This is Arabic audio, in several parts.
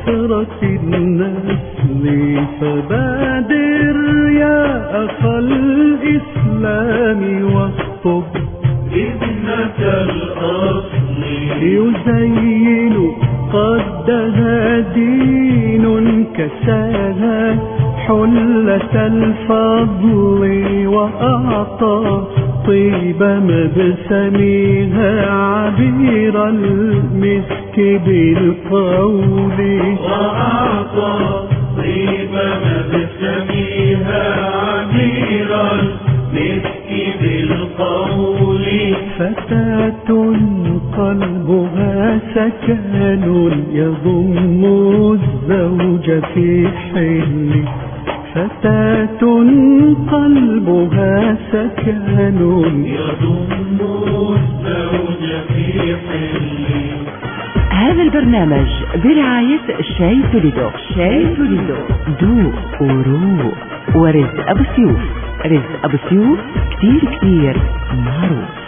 عثرة النسل فبادر يا أخا الإسلام واخطب ابنة الأصل يزين قدها دين كساها حلة الفضل وأعطى طيب مبسمها عبير المسك بالقول وأعطى طيب مبسمها عبير المسك بالقول فتاة قلبها سكن يضم الزوج في حل فتاة قلبها سكن يضم الزوج في حل. هذا البرنامج برعاية شاي توليدو. شاي توليدو دوق وروق. ورزق أبو سيوف. رزق أبو سيوف كتير معروف.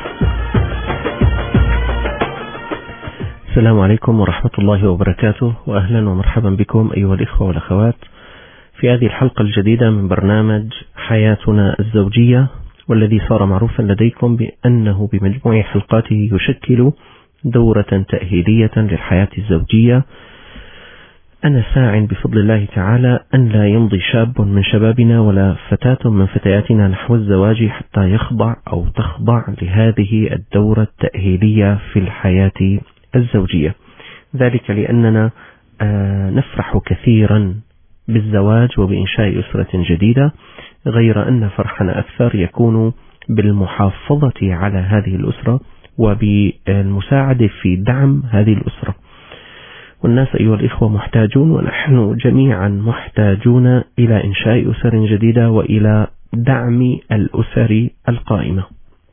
السلام عليكم ورحمة الله وبركاته، وأهلا ومرحبا بكم أيها الإخوة والأخوات في هذه الحلقة الجديدة من برنامج حياتنا الزوجية، والذي صار معروفا لديكم بأنه بمجموع حلقاته يشكل دورة تأهيلية للحياة الزوجية. أنا ساع بفضل الله تعالى أن لا يمضي شاب من شبابنا ولا فتاة من فتياتنا نحو الزواج حتى يخضع أو تخضع لهذه الدورة التأهيلية في الحياة الزوجية، ذلك لأننا نفرح كثيرا بالزواج وبإنشاء أسرة جديدة، غير أن فرحنا أكثر يكون بالمحافظة على هذه الأسرة وبالمساعدة في دعم هذه الأسرة. والناس أيها الإخوة محتاجون، ونحن جميعا محتاجون إلى إنشاء أسر جديدة وإلى دعم الأسر القائمة.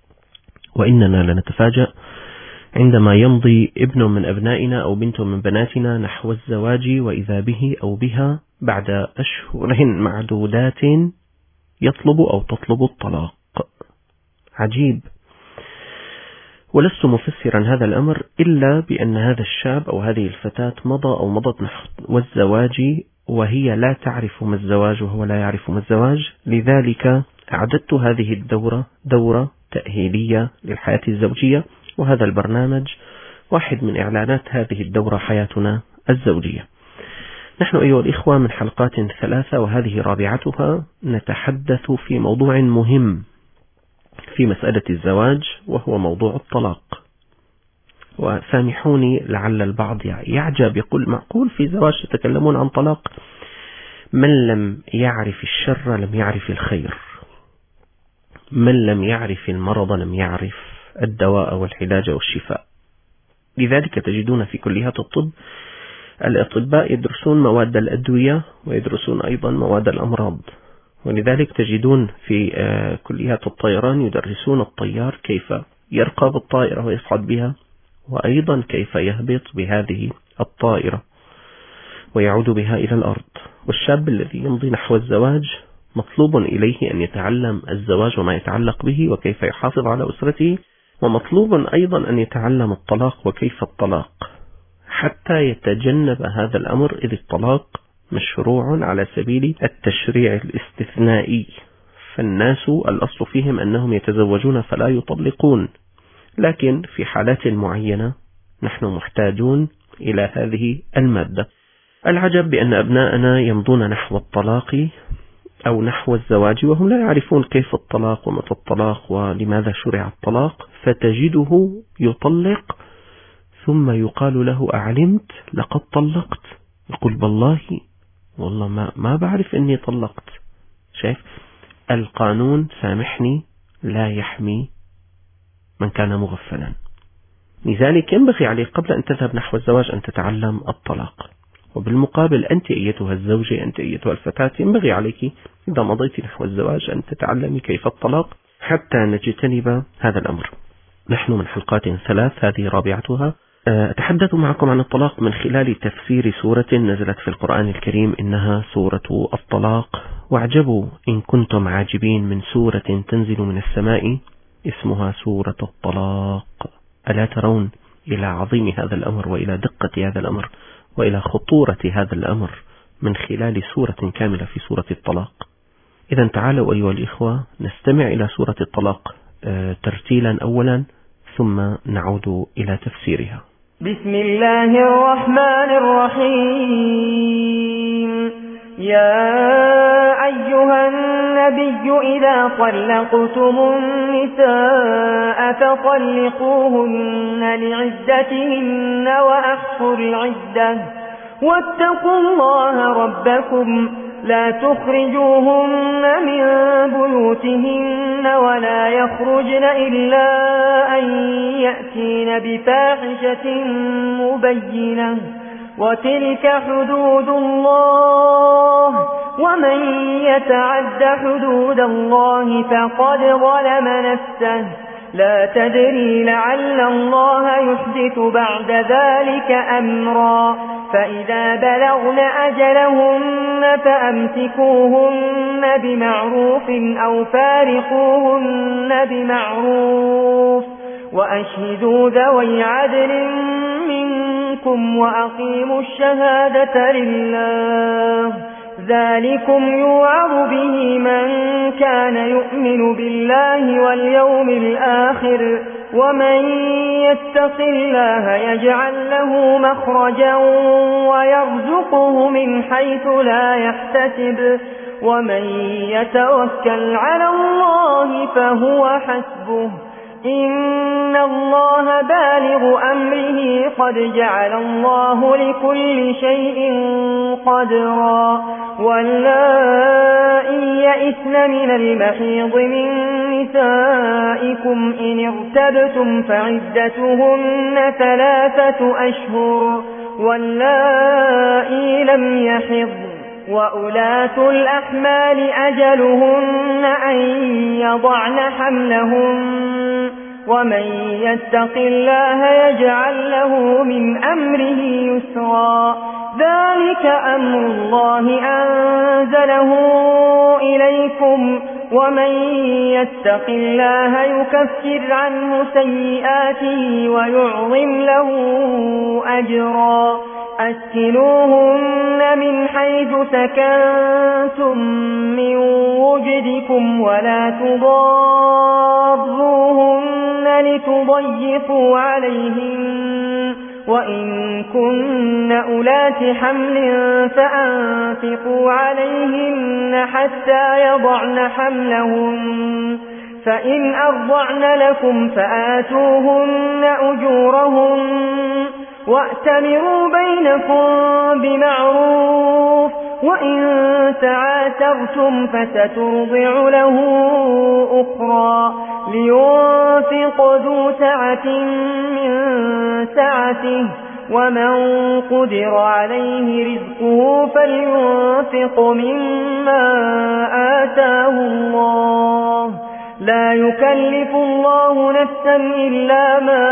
وإننا لنتفاجأ عندما يمضي ابن من أبنائنا أو بنت من بناتنا نحو الزواج وإذا به أو بها بعد أشهر معدودات يطلب أو تطلب الطلاق. عجيب. ولست مفسرا هذا الأمر إلا بأن هذا الشاب أو هذه الفتاة مضى أو مضت نحو الزواج وهي لا تعرف ما الزواج وهو لا يعرف ما الزواج. لذلك أعددت هذه الدورة دورة تأهيلية للحياة الزوجية، وهذا البرنامج واحد من إعلانات هذه الدورة حياتنا الزوجية. نحن أيها الإخوة من حلقات 3 وهذه رابعتها نتحدث في موضوع مهم في مسألة الزواج، وهو موضوع الطلاق. وسامحوني لعل البعض يعجب، يقول معقول في زواج تتكلمون عن طلاق؟ من لم يعرف الشر لم يعرف الخير، من لم يعرف المرض لم يعرف الدواء والعلاج والشفاء. لذلك تجدون في كليات الطب الأطباء يدرسون مواد الأدوية ويدرسون أيضا مواد الأمراض، ولذلك تجدون في كليات الطيران يدرسون الطيار كيف يرقى بالطائرة ويصعد بها، وأيضا كيف يهبط بهذه الطائرة ويعود بها إلى الأرض. والشاب الذي يمضي نحو الزواج مطلوب إليه أن يتعلم الزواج وما يتعلق به وكيف يحافظ على أسرته، ومطلوب أيضا أن يتعلم الطلاق وكيف الطلاق حتى يتجنب هذا الأمر، إذ الطلاق مشروع على سبيل التشريع الاستثنائي، فالناس الأصل فيهم أنهم يتزوجون فلا يطلقون، لكن في حالات معينة نحن محتاجون إلى هذه المادة. العجب بأن أبناءنا يمضون نحو الطلاق أو نحو الزواج وهم لا يعرفون كيف الطلاق ومتى الطلاق ولماذا شرع الطلاق، فتجده يطلق ثم يقال له أعلمت لقد طلقت؟ يقول والله ما بعرف أني طلقت. شايف القانون سامحني لا يحمي من كان مغفلا. لذلك ينبغي عليك قبل أن تذهب نحو الزواج أن تتعلم الطلاق، وبالمقابل أنت أيتها الزوجة أنت أيتها الفتاة ينبغي عليك إذا مضيت نحو الزواج أن تتعلمي كيف الطلاق حتى نجتنب هذا الأمر. نحن من حلقات 3 هذه رابعتها أتحدث معكم عن الطلاق من خلال تفسير سورة نزلت في القرآن الكريم إنها سورة الطلاق. واعجبوا إن كنتم عاجبين من سورة تنزل من السماء اسمها سورة الطلاق. ألا ترون إلى عظيم هذا الأمر وإلى دقة هذا الأمر وإلى خطورة هذا الأمر من خلال سورة كاملة في سورة الطلاق. إذا تعالوا أيها الإخوة نستمع إلى سورة الطلاق ترتيلا أولا ثم نعود إلى تفسيرها. بسم الله الرحمن الرحيم. يا أيها النبي إذا طلقتم النساء فطلقوهن لعدتهن وأحصوا العدة واتقوا الله ربكم لا تخرجوهن من بيوتهن ولا يخرجن إلا أن يأتين بفاحشة مبينة وتلك حدود الله ومن يتعد حدود الله فقد ظلم نفسه لا تدري لعل الله يحدث بعد ذلك أمرا فإذا بلغن أجلهن فأمسكوهن بمعروف أو فارقوهن بمعروف وأشهدوا ذوي عدل منكم وأقيموا الشهادة لله ذلكم يوعظ به من كان يؤمن بالله واليوم الآخر ومن يتق الله يجعل له مخرجا ويرزقه من حيث لا يحتسب ومن يتوكل على الله فهو حسبه إن الله بالغ أمره قد جعل الله لكل شيء قدرا واللائي يئسن من المحيض من نسائكم إن ارتبتم فعدتهن 3 أشهر واللائي لم يحضن وأولاة الأحمال أجلهن أن يضعن حملهن ومن يتق الله يجعل له من أمره يسرا ذلك أمر الله أنزله إليكم ومن يتق الله يكفر عنه سيئاته ويعظم له أجرا أسكنوهن من حيث سكنتم من وجدكم ولا تضاروهن لتضيقوا عليهن وإن كن أولات حمل فأنفقوا عليهن حتى يضعن حملهن فإن أرضعن لكم فآتوهن أجورهن وأتمروا بينكم بمعروف وإن تعاترتم فسترضع له أخرى لينفق ذو سعة من سعته ومن قدر عليه رزقه فلينفق مما آتاه الله لا يكلف الله نفسا إلا ما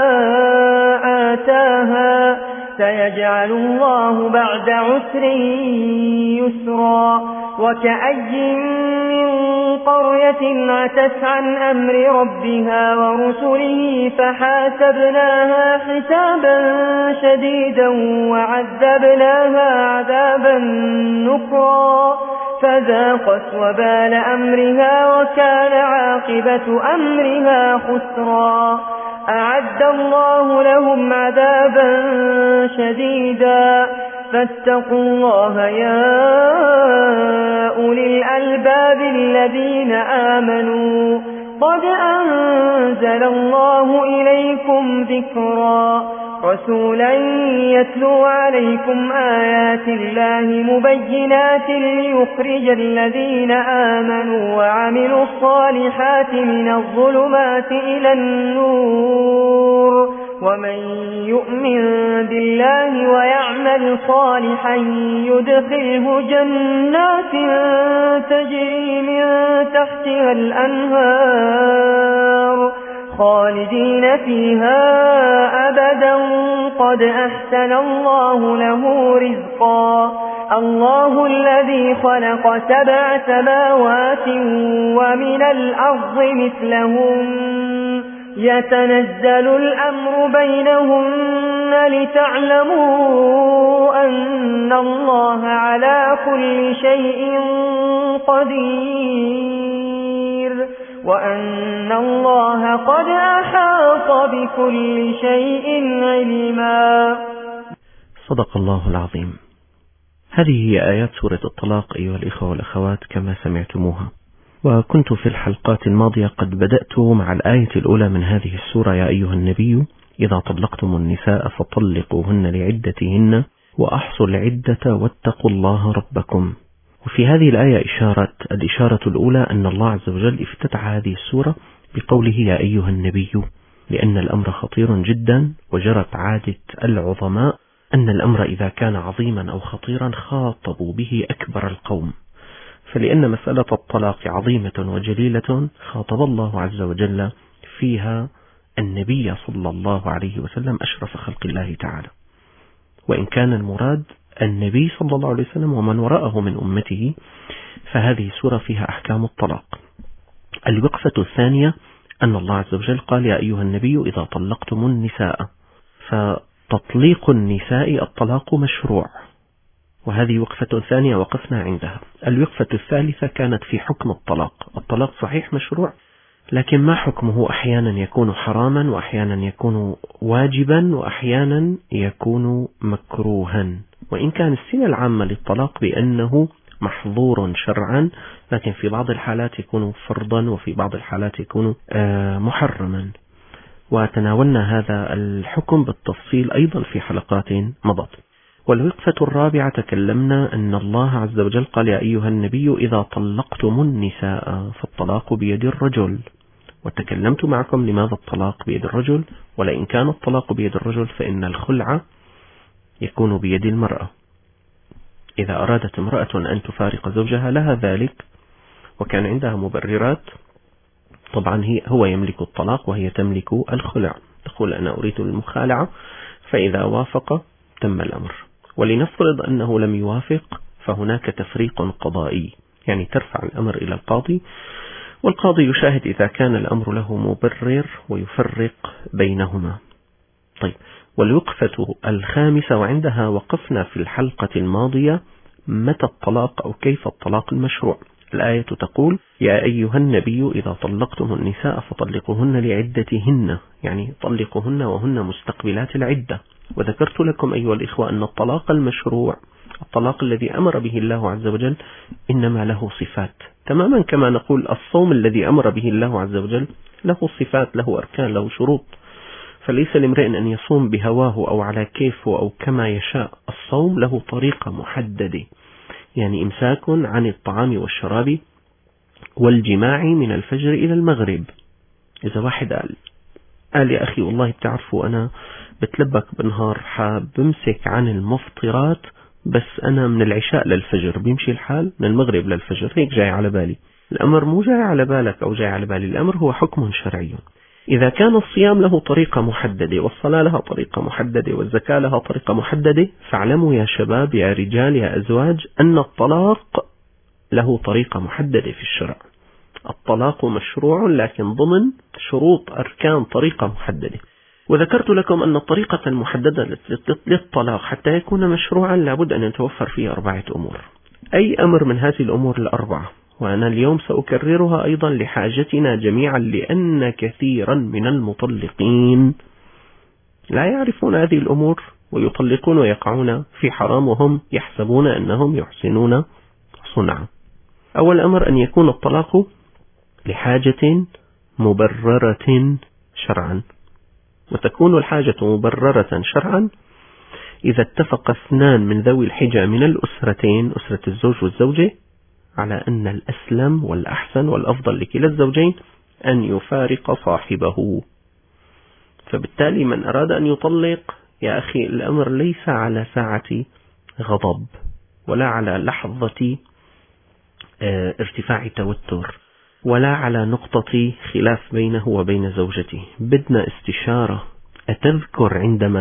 آتاها سيجعل الله بعد عسر يسرا وكأي من قرية عتت عن أمر ربها ورسله فحاسبناها حسابا شديدا وعذبناها عذابا نكرا فذاقت وبال أمرها وكان عاقبة أمرها خسرا أعد الله لهم عذابا شديدا فاتقوا الله يا أولي الألباب الذين آمنوا قد أنزل الله إليكم ذكرا رسولا يتلو عليكم آيات الله مبينات ليخرج الذين آمنوا وعملوا الصالحات من الظلمات إلى النور ومن يؤمن بالله ويعمل صالحا يدخله جنات تجري من تحتها الأنهار خالدين فيها أبدا قد أحسن الله له رزقا الله الذي خلق 7 سماوات ومن الأرض مثلهم يتنزل الأمر بينهن لتعلموا أن الله على كل شيء قدير وأن الله قد أحاط بكل شيء علما. صدق الله العظيم. هذه هي آيات سورة الطلاق أيها الإخوة والأخوات كما سمعتموها. وكنت في الحلقات الماضية قد بدأت مع الآية الأولى من هذه السورة: يا أيها النبي إذا طلقتم النساء فطلقوهن لعدتهن وأحصوا العدة واتقوا الله ربكم. وفي هذه الآية الإشارة الأولى أن الله عز وجل افتتح هذه السورة بقوله يا أيها النبي، لأن الأمر خطير جدا، وجرت عادة العظماء أن الأمر إذا كان عظيما أو خطيرا خاطبوا به أكبر القوم، فلأن مسألة الطلاق عظيمة وجليلة خاطب الله عز وجل فيها النبي صلى الله عليه وسلم أشرف خلق الله تعالى، وإن كان المراد النبي صلى الله عليه وسلم ومن وراءه من أمته، فهذه سورة فيها أحكام الطلاق. الوقفة الثانية أن الله عز وجل قال يا أيها النبي إذا طلقتم النساء، فتطليق النساء الطلاق مشروع، وهذه وقفة ثانية وقفنا عندها. الوقفة الثالثة كانت في حكم الطلاق. الطلاق صحيح مشروع، لكن ما حكمه؟ أحيانا يكون حراما، وأحيانا يكون واجبا، وأحيانا يكون مكروها. وإن كان السنة العامة للطلاق بأنه محظور شرعا، لكن في بعض الحالات يكون فرضا، وفي بعض الحالات يكون محرما، وتناولنا هذا الحكم بالتفصيل أيضا في حلقات مضت. والوقفة الرابعة تكلمنا أن الله عز وجل قال يا أيها النبي إذا طلقتم النساء، فالطلاق بيد الرجل، وتكلمت معكم لماذا الطلاق بيد الرجل، ولئن كان الطلاق بيد الرجل فإن الخلع يكون بيد المرأة. إذا أرادت امرأة أن تفارق زوجها لها ذلك، وكان عندها مبررات، طبعا هو يملك الطلاق وهي تملك الخلع، تقول أنا أريد المخالعة، فإذا وافق تم الأمر. ولنفرض أنه لم يوافق، فهناك تفريق قضائي، يعني ترفع الأمر إلى القاضي، والقاضي يشاهد إذا كان الأمر له مبرر ويفرق بينهما. طيب، والوقفة الخامسة وعندها وقفنا في الحلقة الماضية متى الطلاق أو كيف الطلاق المشروع. الآية تقول يا أيها النبي إذا طلقتم النساء فطلقوهن لعدتهن، يعني طلقوهن وهن مستقبلات العدة. وذكرت لكم أيها الإخوة أن الطلاق المشروع، الطلاق الذي أمر به الله عز وجل، إنما له صفات، تماما كما نقول الصوم الذي أمر به الله عز وجل له صفات، له أركان، له شروط. فليس لامرئ أن يصوم بهواه أو على كيفه أو كما يشاء. الصوم له طريقة محددة، يعني إمساك عن الطعام والشراب والجماع من الفجر إلى المغرب. إذا واحد قال يا أخي والله بتعرفوا أنا بتلبك بالنهار، بمسك عن المفطرات، بس أنا من العشاء للفجر بيمشي الحال، من المغرب للفجر، هيك جاي على بالي. الأمر مو جاي على بالك أو جاي على بالي، الأمر هو حكم شرعي. إذا كان الصيام له طريقة محددة، والصلاة لها طريقة محددة، والزكاة لها طريقة محددة، فاعلموا يا شباب يا رجال يا أزواج أن الطلاق له طريقة محددة في الشرع. الطلاق مشروع لكن ضمن شروط أركان طريقة محددة. وذكرت لكم أن الطريقة المحددة للطلاق حتى يكون مشروعا لابد أن يتوفر فيه 4 أمور. أي أمر من هذه الأمور الأربعة، وأنا اليوم سأكررها أيضا لحاجتنا جميعا، لأن كثيرا من المطلقين لا يعرفون هذه الأمور ويطلقون ويقعون في حرام وهم يحسبون أنهم يحسنون صنعا. أول أمر أن يكون الطلاق لحاجة مبررة شرعا، وتكون الحاجة مبررة شرعا إذا اتفق 2 من ذوي الحجة من الأسرتين، أسرة الزوج والزوجة، على أن الأسلم والأحسن والأفضل لكلا الزوجين أن يفارق صاحبه. فبالتالي من أراد أن يطلق يا أخي، الأمر ليس على ساعة غضب ولا على لحظة ارتفاع توتر ولا على نقطة خلاف بينه وبين زوجته. بدنا استشارة. أتذكر عندما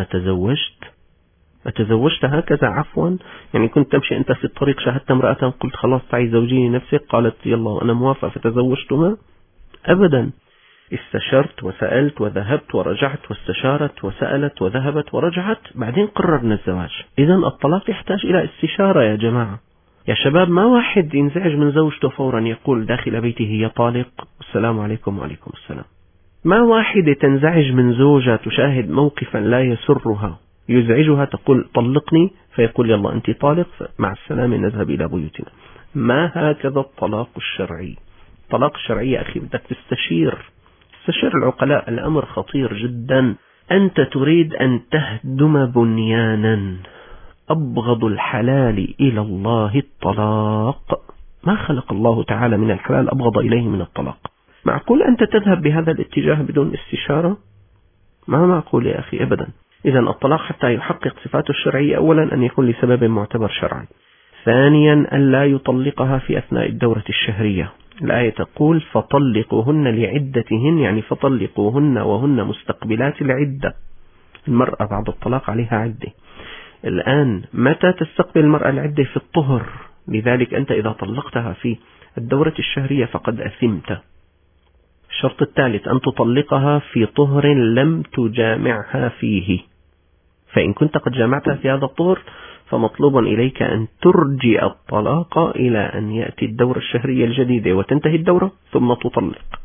تزوجت هكذا عفوا، يعني كنت تمشي أنت في الطريق شاهدت امرأة قلت خلاص تعي زوجيني نفسك، قالت يلا أنا موافق فتزوجتها؟ أبدا. استشرت وسألت وذهبت ورجعت واستشارت وسألت وذهبت ورجعت، بعدين قررنا الزواج. إذن الطلاق يحتاج إلى استشارة يا جماعة. يا شباب، ما واحد ينزعج من زوجته فورا يقول داخل بيته هي طالق، السلام عليكم وعليكم السلام. ما واحدة تنزعج من زوجها تشاهد موقفا لا يسرها يزعجها تقول طلقني، فيقول يلا أنت طالق مع السلامة نذهب إلى بيوتنا. ما هكذا الطلاق الشرعي. الطلاق الشرعي يا أخي بدك تستشير العقلاء. الأمر خطير جدا. أنت تريد أن تهدم بنيانا. أبغض الحلال إلى الله الطلاق. ما خلق الله تعالى من الحلال أبغض إليه من الطلاق. معقول أنت تذهب بهذا الاتجاه بدون استشارة؟ ما معقول يا أخي أبدا. إذا الطلاق حتى يحقق صفاته الشرعية أولا أن يكون لسبب معتبر شرعا، ثانيا أن لا يطلقها في أثناء الدورة الشهرية. الآية تقول فطلقوهن لعدتهن، يعني فطلقوهن وهن مستقبلات العدة. المرأة بعد الطلاق عليها عدة. الآن متى تستقبل المرأة العدة؟ في الطهر. لذلك أنت إذا طلقتها في الدورة الشهرية فقد أثمت. الشرط الثالث أن تطلقها في طهر لم تجامعها فيه، فإن كنت قد جامعتها في هذا الطهر فمطلوب إليك أن ترجع الطلاق إلى أن يأتي الدورة الشهرية الجديدة وتنتهي الدورة ثم تطلق.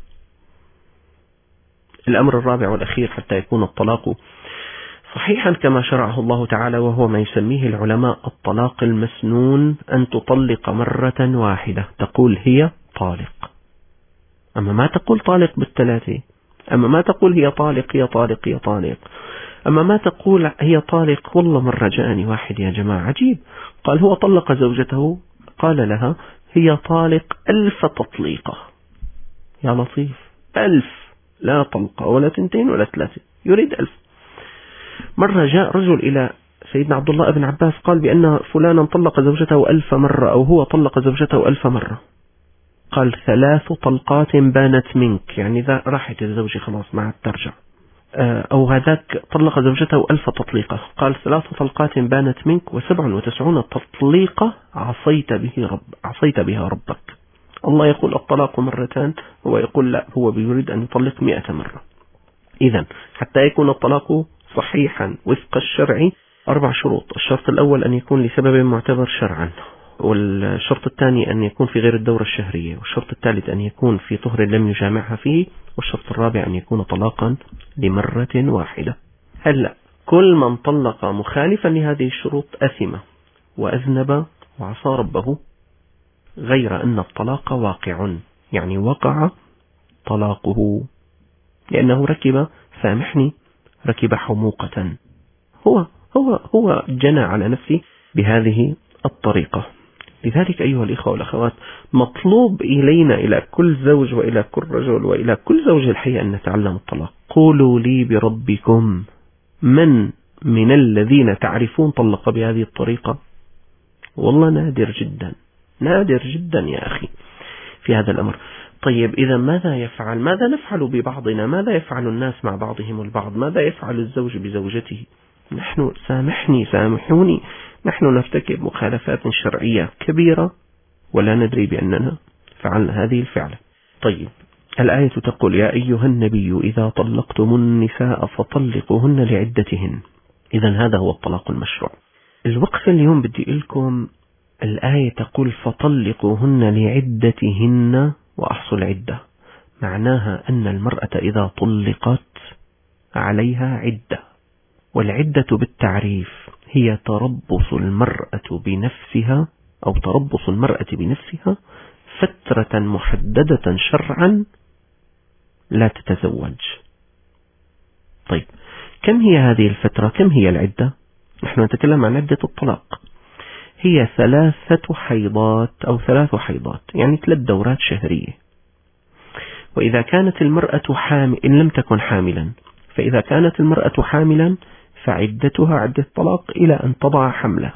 الأمر الرابع والأخير حتى يكون الطلاق صحيحا كما شرعه الله تعالى، وهو ما يسميه العلماء الطلاق المسنون، أن تطلق مرة واحدة تقول هي طالق، أما ما تقول طالق بالثلاثة، أما ما تقول هي طالق هي طالق هي طالق، أما ما تقول هي طالق. والله مرة جاءني واحد يا جماعة عجيب، قال هو طلق زوجته، قال لها هي طالق 1000 تطليقة. يا لطيف، 1000، لا طلقة ولا 2 ولا 3، يريد 1000. مرة جاء رجل إلى سيدنا عبد الله بن عباس قال بأن فلانا طلق زوجته 1000 مرة، أو هو طلق زوجته 1000 مرة. قال 3 طلقات بانت منك، يعني إذا راحت الزوجة خلاص ما عاد ترجع. أو هذاك طلق زوجته 1000 تطليقة، قال 3 طلقات بانت منك و97 تطليقة عصيت بها ربك. الله يقول الطلاق مرتان، هو يقول لا، هو بيريد أن يطلق 100 مرة. إذن حتى يكون الطلاق صحيحا وفق الشرع 4 شروط. الشرط الأول أن يكون لسبب معتبر شرعا، والشرط الثاني أن يكون في غير الدورة الشهرية، والشرط الثالث أن يكون في طهر لم يجامعها فيه، والشرط الرابع أن يكون طلاقا لمرة واحدة. هلأ كل من طلق مخالفا لهذه الشروط أثم وأذنب وعصى ربه، غير أن الطلاق واقع، يعني وقع طلاقه، لأنه ركب، سامحني، ركب حموقة. هو جنى على نفسه بهذه الطريقة. لذلك أيها الإخوة والأخوات، مطلوب إلينا، إلى كل زوج وإلى كل رجل وإلى كل زوج الحقيقة، أن نتعلم الطلاق. قولوا لي بربكم من الذين تعرفون طلق بهذه الطريقة؟ والله نادر جدا، نادر جدا يا أخي في هذا الأمر. طيب إذا ماذا يفعل؟ ماذا نفعل ببعضنا؟ ماذا يفعل الناس مع بعضهم البعض؟ ماذا يفعل الزوج بزوجته؟ نحن سامحوني، نحن نرتكب مخالفات شرعية كبيرة ولا ندري بأننا فعلنا هذه الفعلة. طيب الآية تقول يا أيها النبي إذا طلقتم النساء فطلقوهن لعدتهن. إذا هذا هو الطلاق المشروع. الوقفة اليوم بدي لكم، الآية تقول فطلقوهن لعدتهن وأحصوا العدة، معناها أن المرأة إذا طلقت عليها عدة، والعدة بالتعريف هي تربص المرأة بنفسها، أو تربص المرأة بنفسها فترة محددة شرعا لا تتزوج. طيب كم هي هذه الفترة؟ كم هي العدة؟ نحن نتكلم عن عدة الطلاق، هي 3 حيضات أو 3 حيضات، يعني 3 دورات شهرية. وإذا كانت المرأة إن لم تكن حاملا، فإذا كانت المرأة حاملا فعدتها عدة طلاق إلى أن تضع حملها.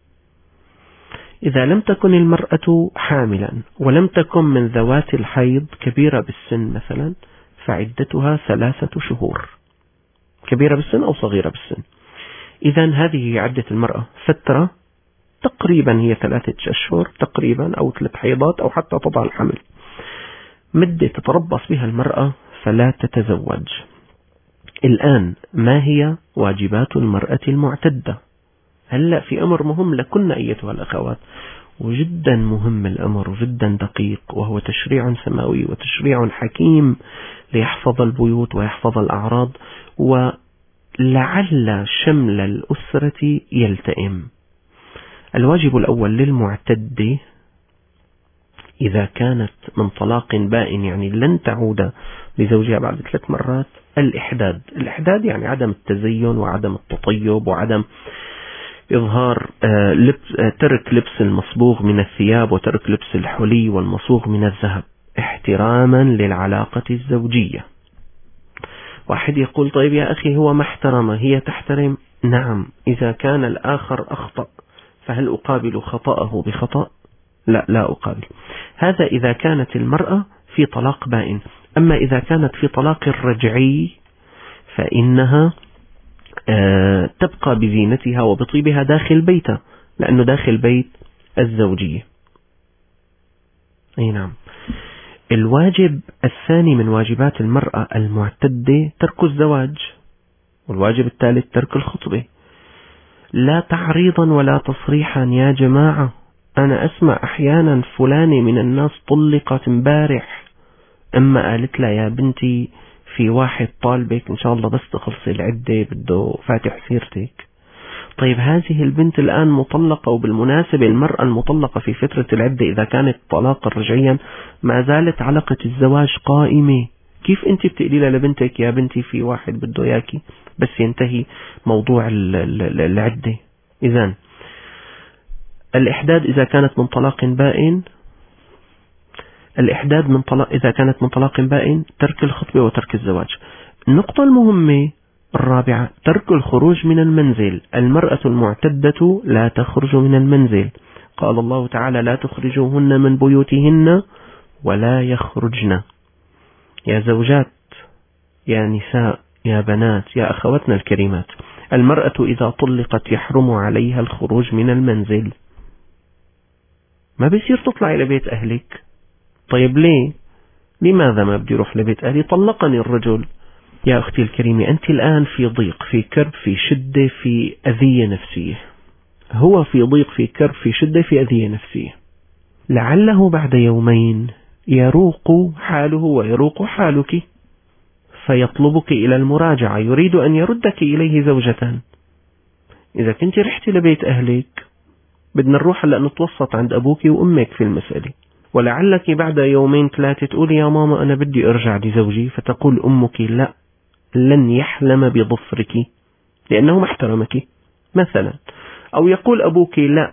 إذا لم تكن المرأة حاملا ولم تكن من ذوات الحيض كبيرة بالسن مثلا، فعدتها 3 شهور، كبيرة بالسن أو صغيرة بالسن. إذن هذه هي عدة المرأة، فترة تقريبا هي 3 أشهر تقريبا، أو 3 حيضات، أو حتى تضع الحمل. مدة تتربص بها المرأة فلا تتزوج. الآن ما هي واجبات المرأة المعتدة؟ هلأ في أمر مهم لكن أيتها الأخوات، وجدا مهم الأمر وجدا دقيق، وهو تشريع سماوي وتشريع حكيم ليحفظ البيوت ويحفظ الأعراض، ولعل شمل الأسرة يلتئم. الواجب الأول للمعتدة إذا كانت من طلاق بائن، يعني لن تعود لزوجها بعد 3 مرات، الإحداد. الإحداد يعني عدم التزين وعدم التطيب وعدم إظهار ترك لبس المصبوغ من الثياب وترك لبس الحلي والمصوغ من الذهب، احتراما للعلاقة الزوجية. واحد يقول طيب يا أخي هو ما احترم، هي تحترم. نعم، إذا كان الآخر أخطأ فهل أقابل خطأه بخطأ؟ لا أقابل. هذا إذا كانت المرأة في طلاق بائن. أما إذا كانت في طلاق رجعي فإنها تبقى بزينتها وبطيبها داخل بيتها، لأنه داخل بيت الزوجية. أي نعم. الواجب الثاني من واجبات المرأة المعتدة ترك الزواج، والواجب الثالث ترك الخطبة. لا تعريضا ولا تصريحا يا جماعة. أنا أسمع أحيانا فلانة من الناس طلقت امبارح، أما قالت لها يا بنتي في واحد طالبك إن شاء الله بس تخلصي العدة بده فاتح سيرتك. طيب هذه البنت الآن مطلقة، وبالمناسبة المرأة المطلقة في فترة العدة إذا كانت طلاقا رجعيا ما زالت علاقة الزواج قائمة. كيف أنت بتقولي لها لبنتك يا بنتي في واحد بده إياكي بس ينتهي موضوع العدة؟ إذن الإحداد إذا كانت من طلاق بائن، إذا كانت من طلاق بائن ترك الخطبة وترك الزواج. النقطة المهمة الرابعة ترك الخروج من المنزل. المرأة المعتدة لا تخرج من المنزل. قال الله تعالى لا تخرجوهن من بيوتهن ولا يخرجن. يا زوجات، يا نساء، يا بنات، يا أخواتنا الكريمات، المرأة إذا طلقت يحرم عليها الخروج من المنزل. ما بيصير تطلع إلى بيت أهلك. طيب ليه؟ لماذا ما بدي أروح لبيت أهلي؟ طلقني الرجل. يا أختي الكريمة، أنت الآن في ضيق، في كرب، في شدة، في أذية نفسية. هو في ضيق، في كرب، في شدة، في أذية نفسية. لعله بعد يومين يروق حاله ويروق حالك فيطلبك إلى المراجعة، يريد أن يردك إليه زوجة. إذا كنت رحتي لبيت أهلك بدنا نروح هلأ نتوسط عند أبوك وأمك في المسألة، ولعلك بعد 2-3 تقولي يا ماما أنا بدي أرجع لزوجي، فتقول أمك لا، لن يحلم بظفرك لأنه ما احترمك مثلا، أو يقول أبوك لا،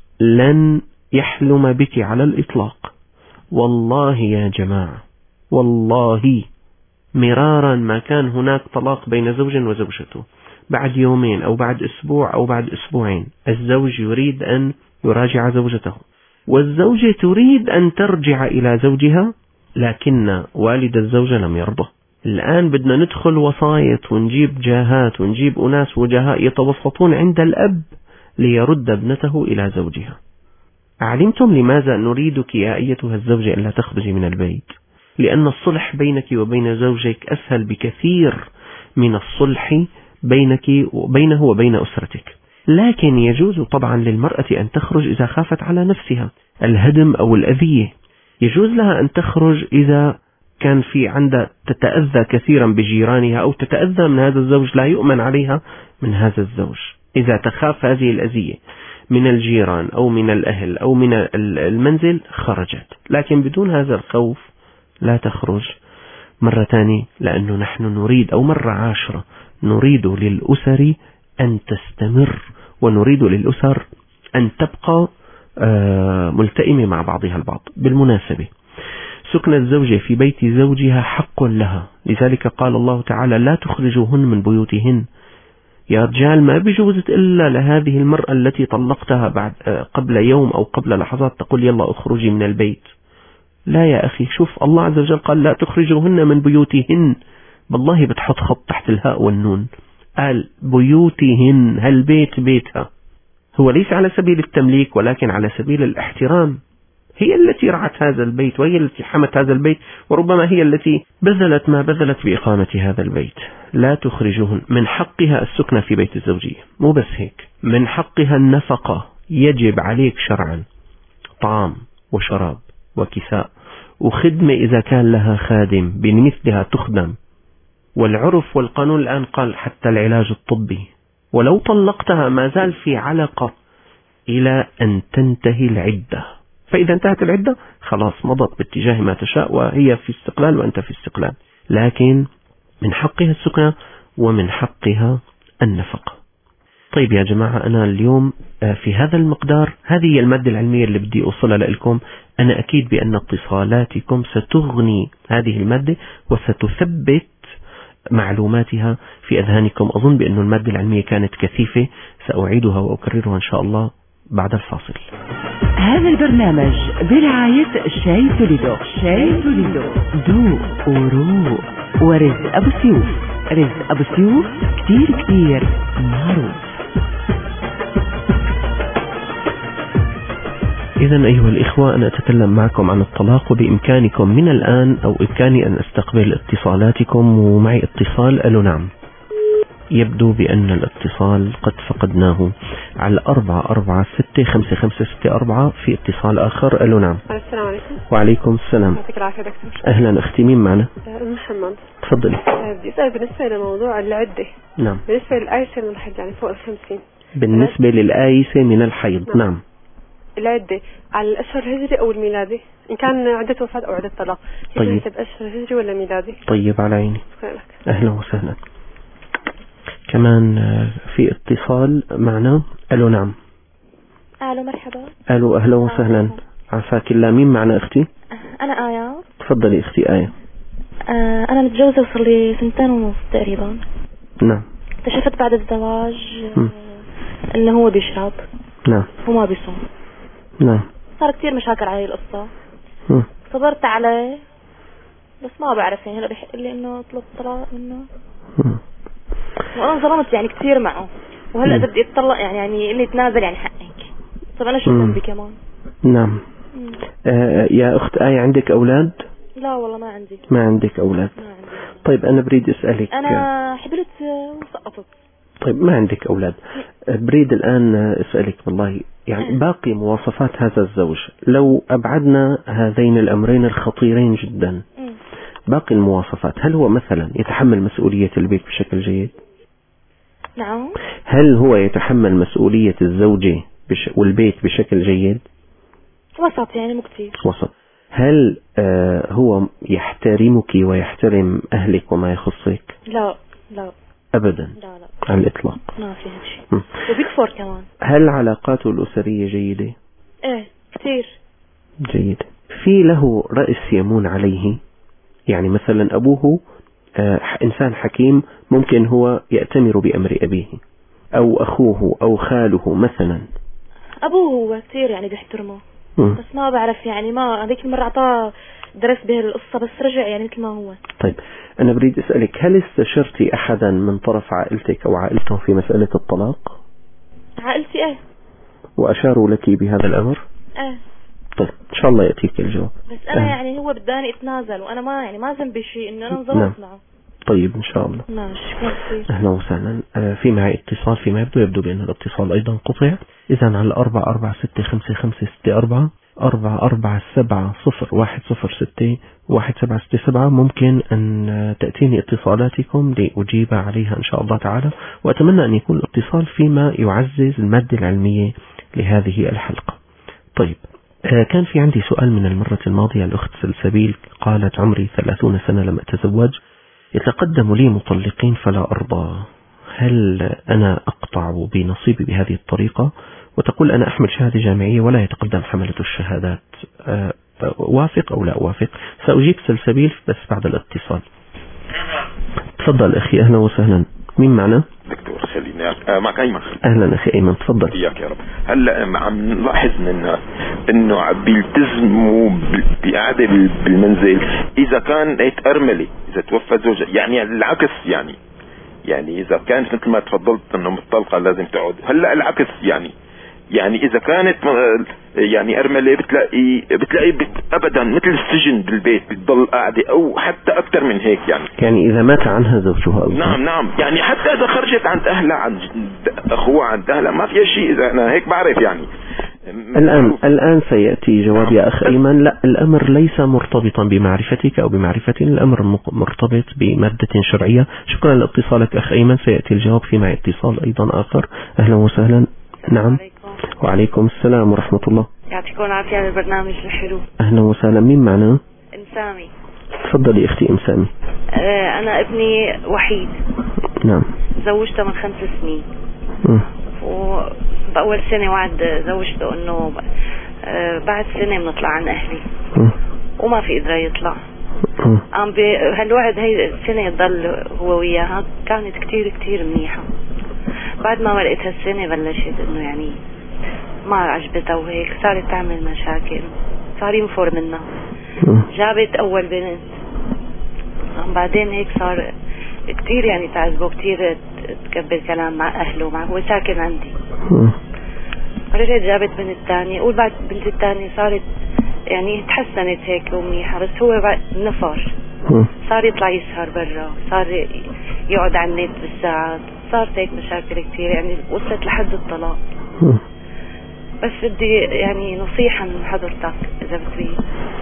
لن يحلم بك على الإطلاق. والله يا جماعة، والله مرارا ما كان هناك طلاق بين زوج وزوجته بعد 2 أو بعد أسبوع أو بعد أسبوعين الزوج يريد أن يراجع زوجته والزوجة تريد أن ترجع إلى زوجها، لكن والد الزوجة لم يرضى. الآن بدنا ندخل وسايط ونجيب جاهات ونجيب أناس وجهاء يتوسطون عند الأب ليرد ابنته إلى زوجها. علمتم لماذا نريدك يا أيتها الزوجة ألا تخرجي من البيت؟ لأن الصلح بينك وبين زوجك أسهل بكثير من الصلح بينه وبين أسرتك. لكن يجوز طبعا للمرأة أن تخرج إذا خافت على نفسها الهدم أو الأذية. يجوز لها أن تخرج إذا كان في عندها تتأذى كثيرا بجيرانها أو تتأذى من هذا الزوج، لا يؤمن عليها من هذا الزوج. إذا تخاف هذه الأذية من الجيران أو من الأهل أو من المنزل خرجت، لكن بدون هذا الخوف لا تخرج مرة ثانية، لأنه نحن نريد، أو مرة 10 نريد للأسر أن تستمر، ونريد للأسر أن تبقى ملتئمة مع بعضها البعض. بالمناسبة سكن الزوجة في بيت زوجها حق لها، لذلك قال الله تعالى لا تخرجوهن من بيوتهن. يا رجال ما بيجوز إلا لهذه المرأة التي طلقتها بعد قبل يوم أو قبل لحظات تقول يلا اخرجي من البيت. لا يا أخي، شوف الله عز وجل قال لا تخرجوهن من بيوتهن، بالله بتحط خط تحت الهاء والنون، قال بيوتهن، هالبيت بيتها. هو ليس على سبيل التمليك ولكن على سبيل الاحترام. هي التي رعت هذا البيت، وهي التي حمت هذا البيت، وربما هي التي بذلت ما بذلت بإقامة هذا البيت. لا تخرجوهن. من حقها السكنة في بيت الزوجية، مو بس هيك، من حقها النفقة، يجب عليك شرعا طعام وشراب وكساء وخدمة إذا كان لها خادم بمثلها تخدم. والعرف والقانون الآن قال حتى العلاج الطبي. ولو طلقتها ما زال في علقة إلى أن تنتهي العدة، فإذا انتهت العدة خلاص مضت باتجاه ما تشاء، وهي في استقلال وأنت في استقلال. لكن من حقها السكنة ومن حقها النفقة. طيب يا جماعة، أنا اليوم في هذا المقدار، هذه هي المادة العلمية اللي بدي أوصلها لكم. أنا أكيد بأن اتصالاتكم ستغني هذه المادة وستثبت معلوماتها في أذهانكم. أظن بأن المادة العلمية كانت كثيفة، سأعيدها وأكررها إن شاء الله بعد الفاصل. هذا البرنامج برعاية شاي توليدو. شاي توليدو ذوق وروق. ورزق أبو سيوف. رزق أبو سيوف كتير معروف. إذن أيها الإخوة، أنا أتكلم معكم عن الطلاق، وبإمكانكم من الآن أو إمكاني أن أستقبل اتصالاتكم. ومعي اتصال. ألو نعم. يبدو بأن الاتصال قد فقدناه. على 446556 في اتصال آخر. ألو نعم. السلام عليكم. وعليكم السلام. يعطيك العافية دكتور. أهلا أختي، مين معنا؟ محمد. تفضلي. بدي أسأل بالنسبة لموضوع العدة. نعم. بالنسبة للآيسة من الحج، يعني فوق 50. بالنسبة للآيسة من الحيض. نعم. العدة على الأشهر الهجري أو الميلادي، إن كان عدة وفاة أو عدة طلاق. طيب. أشهر هجري ولا ميلادي؟ طيب على عيني. أهلا وسهلا. كمان في اتصال معنا. ألو نعم. ألو مرحبا. ألو أهلا وسهلا. عافاك الله. مين معنا أختي؟ أنا آية. تفضلي أختي آية. أنا متجوزة وصل لي 2.5 تقريبا. نعم. اكتشفت بعد الزواج إنه هو بيشرب. نعم. وما بيصوم. نعم. صار كتير مشاكل على هي القصة. صبرت عليه بس ما بعرف، يعني هلا بيحق لي إنه أطلب طلاق منه. وأنا ظلمت يعني كتير معه، وهلا إذا بدي أتطلق يعني إني أتنازل يعني حقك. طب أنا شو ذنبي كمان؟ نعم. يا أخت آية، عندك أولاد؟ لا والله ما عندي. ما عندك أولاد؟ ما عندي. طيب أنا بريد أسألك. أنا حبلت وسقطت. طيب ما عندك أولاد. بريد الآن أسألك والله، يعني باقي مواصفات هذا الزوج، لو أبعدنا هذين الأمرين الخطيرين جدا، باقي المواصفات، هل هو مثلا يتحمل مسؤولية البيت بشكل جيد؟ نعم. هل هو يتحمل مسؤولية الزوجة والبيت بشكل جيد؟ وسط، يعني مو كتير. وسط. هل هو يحترمك ويحترم أهلك وما يخصك؟ لا أبدا. لا على الإطلاق ما في هالشيء. وبيكفر كمان. هل علاقاته الأسرية جيدة؟ إيه كتير جيدة. في له رأس يمون عليه، يعني مثلا أبوه إنسان حكيم، ممكن هو يأتمر بأمر أبيه، أو أخوه أو خاله مثلا. أبوه هو كتير يعني بيحترمه. بس ما بعرف، يعني ما هذيك المرة أعطاه درس بهالقصة بس رجع يعني مثل ما هو. طيب أنا بريد أسألك، هل استشرتي أحدا من طرف عائلتك أو عائلته في مسألة الطلاق؟ عائلتي إيه. وأشاروا لك بهذا الأمر؟ إيه. طيب إن شاء الله يأتيك الجواب. بس أنا يعني هو بداني أتنازل، وأنا ما يعني ما ذنبي شيء إنه أنا انظلمت معه. طيب إن شاء الله. ماشي كثير. أهلا وسهلا. في معي اتصال فيما يبدو بأن الاتصال أيضا قطع. إذا على 446556 44701016 ممكن أن تأتيني اتصالاتكم لأجيب عليها إن شاء الله تعالى، وأتمنى أن يكون الاتصال فيما يعزز المادة العلمية لهذه الحلقة. طيب كان في عندي سؤال من المرة الماضية. الأخت سلسبيل قالت: عمري 30 سنة لم أتزوج، يتقدم لي مطلقين فلا أرضى، هل أنا أقطع بنصيبي بهذه الطريقة؟ وتقول: أنا أحمل شهادة جامعية ولا يتقدم حملة الشهادات، وافق أو لا أوافق؟ سأجيب سلسبيل بس بعد الاتصال. تفضل أخي. أهلا وسهلا. مين معنا؟ دكتور خليني معك أيمن. أهلا أخي أيمن، تفضل. إياك يا رب. هلا عم نلاحظ من الناس إنه بيلتزموا بقعدة بالمنزل إذا كان أرملة، إذا توفى زوجها، يعني العكس، يعني إذا كانت مثل ما تفضلت إنه مطلقة لازم تقعد. هلا العكس، يعني يعني اذا كانت يعني ارملة بتلاقي ابدا مثل السجن بالبيت، بتضل قاعدة او حتى اكثر من هيك. يعني اذا مات عنها زوجها أو نعم يعني حتى اذا خرجت عند اهلها، عند اخوها، عند اهلها، ما في شيء. اذا انا هيك بعرف يعني. الآن سيأتي جواب يا أخ أيمن. لا، الأمر ليس مرتبطا بمعرفتك أو بمعرفتي، الأمر مرتبط بمادة شرعية. شكرا لاتصالك أخ أيمن، سيأتي الجواب في معي اتصال أيضا آخر. أهلا وسهلا. نعم. وعليكم السلام ورحمة الله. يعطيكم العافية على البرنامج الحلو. أهلا وسهلا. مين معنا؟ إمسامي. تفضلي أختي إمسامي. أنا ابني وحيد. نعم. زوجته من 5 سنين. وبأول سنة وعد زوجته إنه بعد سنة بنطلع عن أهلي. وما في قدرة يطلع. هالوعد هي السنة يضل هو وياها. كانت كتير منيحة. بعد ما ولقيت هالسنة بلشت إنه يعني ما عجبتها وهيك صارت تعمل مشاكل، صار ينفر منها. جابت أول بنت، بعدين هيك صار كتير يعني تعذبه، كتير تكبر كلام مع أهله، هو ساكن عندي. رجعت جابت بنت تانية، وبعد بنت التانية صارت يعني تحسنت هيك ومنيحة، بس هو نفر. صار يطلع يسهر برا، صار يقعد على النت بالساعات، صارت هيك مشاكل كتير يعني وصلت لحد الطلاق. بس بدي يعني نصيحة من حضرتك إذا بتريد.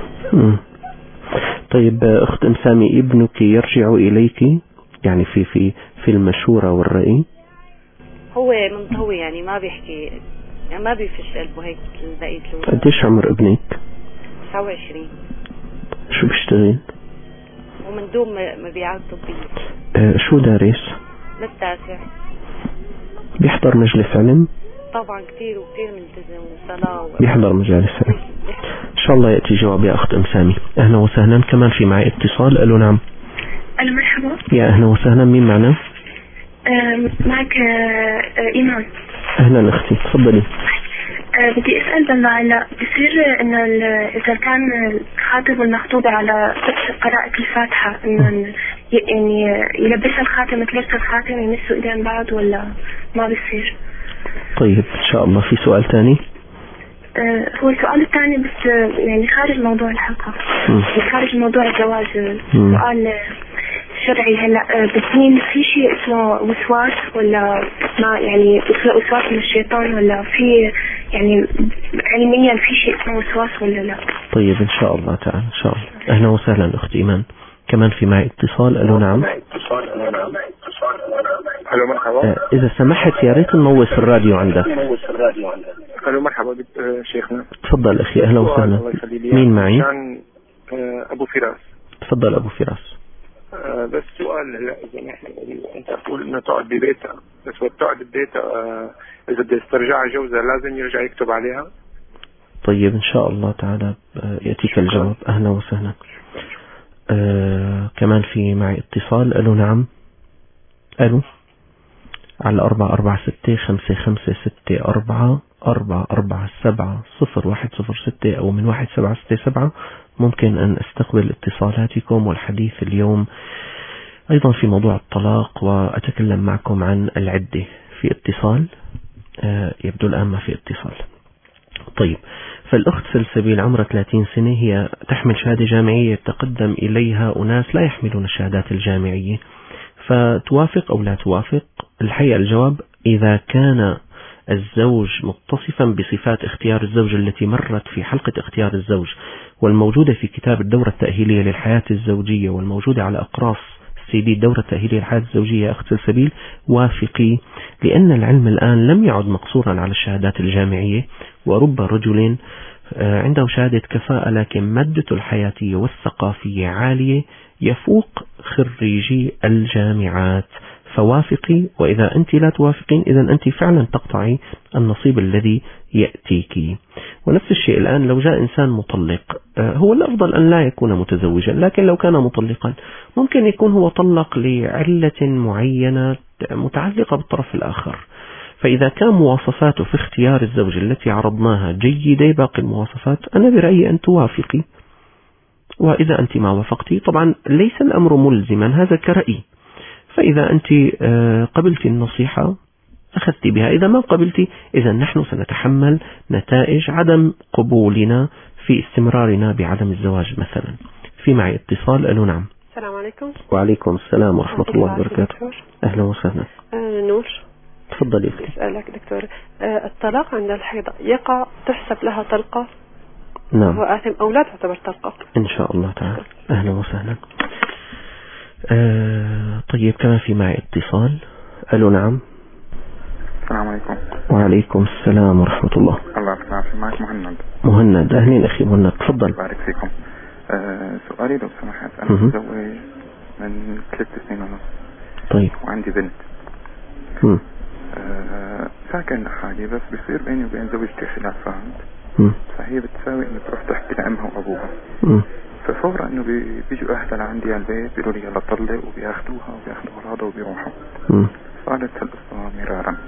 طيب أخت إمسامي، ابنك يرجع إليك يعني في المشورة والرأي؟ هو منطوي يعني ما بيحكي، يعني ما بيفش قلبه هيك بقيت له. قديش عمر ابنك؟ 29. شو بيشتغل؟ ومندوب مبيعات طبية. شو دارس؟ للتاسع. بيحضر مجلس علم؟ طبعا كتير ملتزم وصلاة بيحضر مجالس علم. إن شاء الله يأتي جواب يا أخت إمسامي. أهلا وسهلا. كمان في معي اتصال. ألو. نعم. ألو مرحبا. يا أهلا وسهلا. مين معنا؟ معك إيمان. أهلا أختي، تفضلي. بدي أسأل هلا بصير إنه إذا كان الخاطب والمخطوبة على قراءة الفاتحة إنه يعني يلبسها الخاتم مثل الخاتم يمسوا إيدين بعض ولا ما بصير؟ طيب إن شاء الله. في سؤال تاني؟ هو السؤال الثاني بس يعني خارج موضوع الحلقة، يعني خارج موضوع الزواج. سؤال شرعي. هلا بالدين في شيء اسمه وسواس ولا ما؟ يعني وسواس من الشيطان ولا في يعني علميا في شيء اسمه وسواس ولا لا؟ طيب إن شاء الله تعالى إن شاء الله. أهلا وسهلا أخت إيمان. كمان في معي اتصال. ألو. نعم. ألو مرحبا. إذا سمحت يا ريت نموس الراديو عندك. ألو مرحبا شيخنا. تفضل أخي. أهلا وسهلا. مين معي؟ أبو فراس. تفضل أبو فراس. بس سؤال. هلا إذا نحن أنت تقول إنه تقعد ببيتها، بس وقت تقعد ببيتها إذا بده يسترجع جوزها لازم يرجع يكتب عليها؟ طيب إن شاء الله تعالى يأتيك الجواب. أهلا وسهلا. كمان في معي اتصال. ألو. نعم. ألو. على 446-5664-447-0106 أو من 1767 ممكن أن أستقبل اتصالاتكم والحديث اليوم أيضا في موضوع الطلاق، وأتكلم معكم عن العدة. في اتصال؟ يبدو الآن ما في اتصال. طيب، فالأخت سلسبيل عمرها 30 سنة، هي تحمل شهادة جامعية، يتقدم إليها أناس لا يحملون الشهادات الجامعية، فتوافق أو لا توافق؟ الحقيقة الجواب: إذا كان الزوج متصفا بصفات اختيار الزوج التي مرت في حلقة اختيار الزوج والموجودة في كتاب الدورة التأهيلية للحياة الزوجية والموجودة على أقراص CD الدورة التأهيلية للحياة الزوجية، أخت سلسبيل وافقي، لأن العلم الآن لم يعد مقصورا على الشهادات الجامعية، ورب رجل عنده شهادة كفاءة لكن مادته الحياتية والثقافية عالية يفوق خريجي الجامعات. فوافقي، وإذا أنت لا توافقين إذا أنت فعلا تقطعي النصيب الذي يأتيك. ونفس الشيء الآن لو جاء إنسان مطلق، هو الأفضل أن لا يكون متزوجا، لكن لو كان مطلقا ممكن يكون هو طلق لعلة معينة متعلقة بالطرف الآخر، فإذا كان مواصفاته في اختيار الزوج التي عرضناها جيدة باقي المواصفات، أنا برأيي أن توافقي. وإذا أنت ما وافقتي طبعا ليس الأمر ملزما، هذا كرأي. فإذا أنت قبلت النصيحة أخذت بها. إذا ما قبلت إذا نحن سنتحمل نتائج عدم قبولنا في استمرارنا بعدم الزواج مثلا. في معي اتصال. ألو نعم. السلام عليكم. وعليكم السلام ورحمة الله وبركاته. أهلا وسهلا. نور. تفضلي. أسألك دكتور، الطلاق عند الحيض يقع تحسب لها طلقة؟ نعم. وآثم أو لا تعتبر طلقة؟ إن شاء الله تعالى. أهلا وسهلا. طيب كمان في معي اتصال. ألو نعم. السلام عليكم. وعليكم السلام ورحمة الله. الله يعافيك. معك مهند. مهند. أهلين أخي مهند. تفضل. بارك فيكم. سؤالي لو سمحت، أنا متزوج من 3 سنين ونص. طيب. وعندي بنت. ساكن لحالي، بس بيصير بيني وبين زوجتي خلافات. فهي بتساوي انه تروح تحكي لأمها وأبوها. ففورا انه بيجوا اهلها لعندي على البيت بيقولوا لي يلا طلق، وبياخذوها وبياخذوا اولادها وبيروحوا. صارت هالقصة مرارا.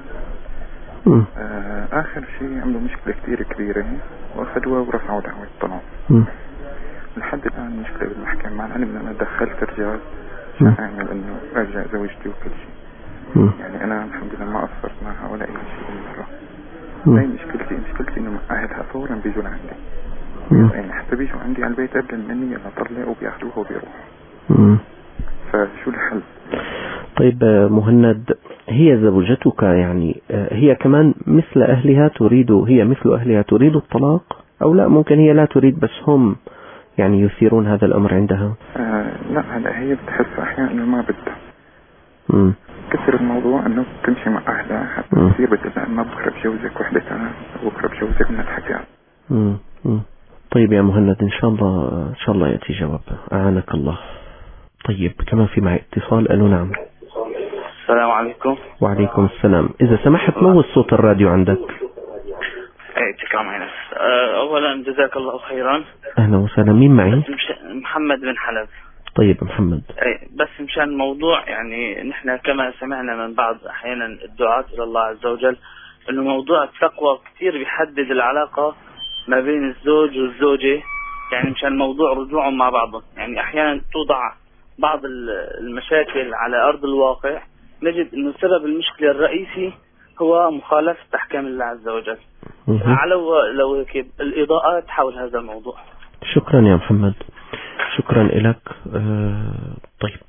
اخر شيء عملوا مشكلة كتير كبيرة واخذوها ورفعوا دعوة طلاق. لحد الان مشكلة بالمحكمة، مع العلم ان انا دخلت رجال عشان اعمل انه ارجع زوجتي وكل شيء. يعني انا الحمد لله ما قصرت معها ولا اي شيء بالمرة. هاي مشكلتي انه اهلها فورا بيجوا لعندي. يعني حتى بيجوا عندي على البيت قبل مني يلا طلق وبياخذوها وبيروحوا. فشو الحل؟ طيب مهند، هي زوجتك يعني هي كمان مثل أهلها تريد، هي مثل أهلها تريد الطلاق أو لا؟ ممكن هي لا تريد بس هم يعني يثيرون هذا الأمر عندها. لا، هلا هي بتحس أحيانا إنه ما بدها. كثر الموضوع إنه تمشي مع أهلها حتى تصير بتقول ما بكرة بجوزك وحدتها وبكرة بجوزك من الحكي. طيب يا مهند، إن شاء الله يأتي جواب. أعانك الله. طيب كمان في معي اتصال. ألو نعم. السلام عليكم. وعليكم السلام. إذا سمحت موت صوت الراديو عندك. تكرم عينك. أولا جزاك الله خيرا. أهلا وسهلا. مين معي؟ محمد بن حلب. طيب محمد. بس مشان الموضوع، يعني نحن كما سمعنا من بعض أحيانا الدعاة إلى الله عز وجل إنه موضوع التقوى كثير بيحدد العلاقة ما بين الزوج والزوجة، يعني مشان موضوع رجوعهم مع بعضهم. يعني أحيانا توضع بعض المشاكل على أرض الواقع، نجد إنه سبب المشكلة الرئيسي هو مخالفة أحكام الله عز وجل. لو هيك الإضاءات حول هذا الموضوع. شكرا يا محمد، شكرا لك. طيب،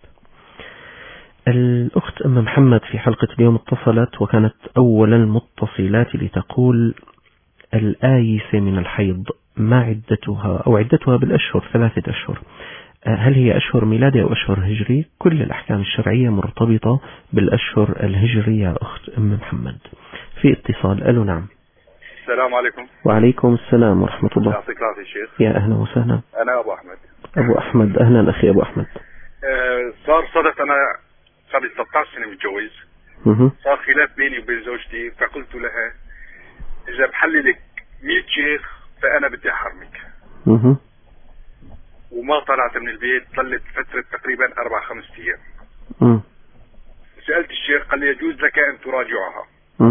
الأخت أم محمد في حلقة اليوم اتصلت وكانت أول المتصلات لتقول الآيسة من الحيض ما عدتها أو عدتها بالأشهر 3 أشهر، هل هي أشهر ميلادي أو أشهر هجري؟ كل الأحكام الشرعية مرتبطة بالأشهر الهجرية يا أخت أم محمد. في اتصال. ألو نعم. السلام عليكم. وعليكم السلام ورحمة الله. يعطيك العافية شيخ. يا أهلا وسهلا. أنا أبو أحمد. أبو أحمد، أهلا أخي أبو أحمد. صدق أنا صار لي 13 سنة متجوز. صار خلاف بيني وبين زوجتي، فقلت لها إذا بحللك 100 شيخ فأنا بدي أحرمك. وما طلعت من البيت، ظلت فترة تقريبا 4-5 أيام. سألت الشيخ قال لي يجوز لك أن تراجعها.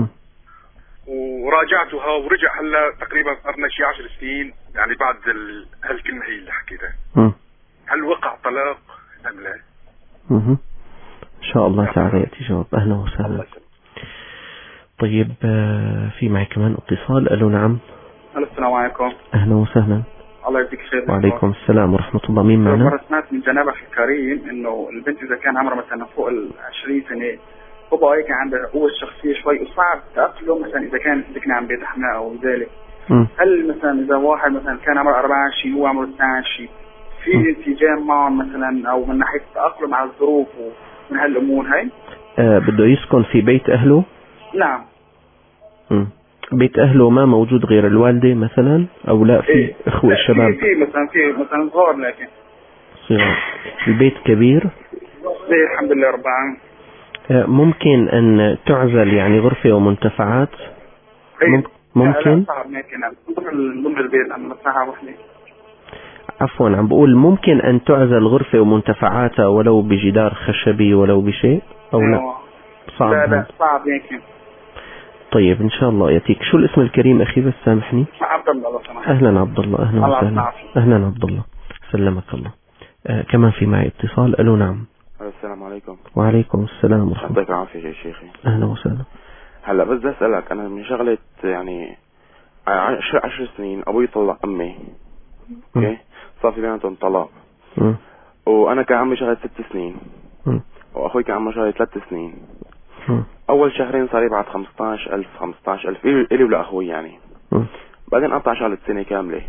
وراجعتها ورجع هلا تقريبا صارنا شي 10 سنين، يعني بعد هالكلمة هي اللي حكيتها. هل وقع طلاق أم لا؟ إن شاء الله تعالى يأتي جواب. أهلا وسهلا. طيب في معي كمان اتصال. ألو نعم. السلام عليكم. أهلا وسهلا. الله يديك خير. وعليكم السلام ورحمة الله. مين معنا؟ مرة سمعت من جنابك الكريم إنه البنت إذا كان عمرها مثلا فوق 20 سنة بابا هيك عنده قوة شخصية شوي وصعب تأقلم، مثلا إذا كان سكن عن بيت أحماء أو ذلك. هل مثلا إذا واحد مثلا كان عمره 24 وهو عمره 22 في انسجام معهم مثلا أو من ناحية التأقلم على الظروف ومن هالأمور هاي؟ بده يسكن في بيت أهله؟ نعم. بيت أهله ما موجود غير الوالدة مثلا أو لا في إخوة الشباب؟ في مثلا صغار لكن صغار. البيت كبير؟ الحمد لله رب العالمين. ممكن أن تعزل يعني غرفة ومنتفعات؟ ممكن؟ ضمن البيت عم مساحة وحدة. عفوا عم بقول ممكن أن تعزل غرفة ومنتفعاتها ولو بجدار خشبي ولو بشيء أو لا؟ صعب. لا صعب يمكن. طيب إن شاء الله يأتيك. شو الاسم الكريم أخي بس سامحني؟ عبد الله. الله سمحت. أهلا عبد الله. أهلا وسهلا. أهلا عبد الله، سلمك الله. كمان في معي اتصال. ألو نعم. السلام عليكم. وعليكم السلام ورحمة الله. يعطيك العافية يا شيخي. أهلا وسهلا. هلا بس اسألك، انا من شغلة يعني 10 سنين ابوي طلق امي، اوكي، صار في بيناتهم طلاق، وانا كان عمري شغلة 6 سنين، واخوي كان عمره شغلة 3 سنين. اول شهرين صار يبعت 15,000 الي ولا اخوي يعني. بعدين قطع شغلة سنة كاملة.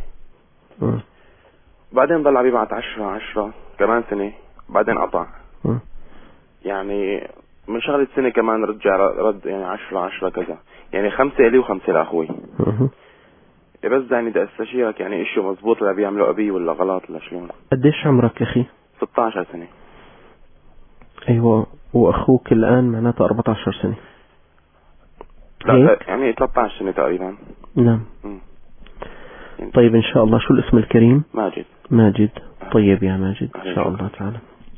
بعدين ضل عم يبعت 10 كمان سنة، بعدين قطع. يعني من شغلة سنة كمان رد يعني 10 كذا، يعني 5 الي و5 لاخوي. بس يعني بدي استشيرك، يعني اشي مزبوط اللي بيعملوا ابي ولا غلط ولا شلون؟ قديش عمرك اخي؟ 16 سنة. ايوه، واخوك الان معناته 14 سنة. لا يعني 13 سنة تقريبا. نعم. طيب ان شاء الله. شو الاسم الكريم؟ ماجد. طيب يا ماجد ان شاء الله تعالى.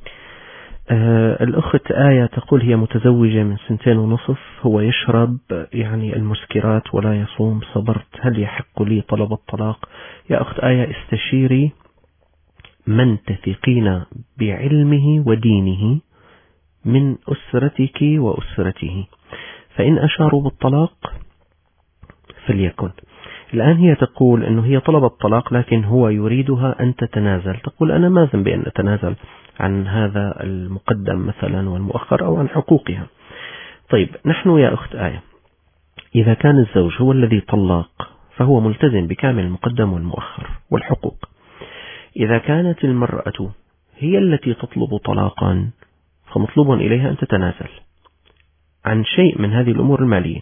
الأخت آية تقول هي متزوجة من 2.5 هو يشرب يعني المسكرات ولا يصوم، صبرت، هل يحق لي طلب الطلاق؟ يا أخت آية استشيري من تثقين بعلمه ودينه من أسرتك وأسرته، فإن أشاروا بالطلاق فليكن. الآن هي تقول أنه هي طلبت الطلاق لكن هو يريدها أن تتنازل، تقول أنا ما ذنبي أن أتنازل عن هذا المقدم مثلا والمؤخر أو عن حقوقها. طيب نحن يا أخت آية إذا كان الزوج هو الذي طلق فهو ملتزم بكامل المقدم والمؤخر والحقوق. إذا كانت المرأة هي التي تطلب طلاقا فمطلوب إليها أن تتنازل عن شيء من هذه الأمور المالية.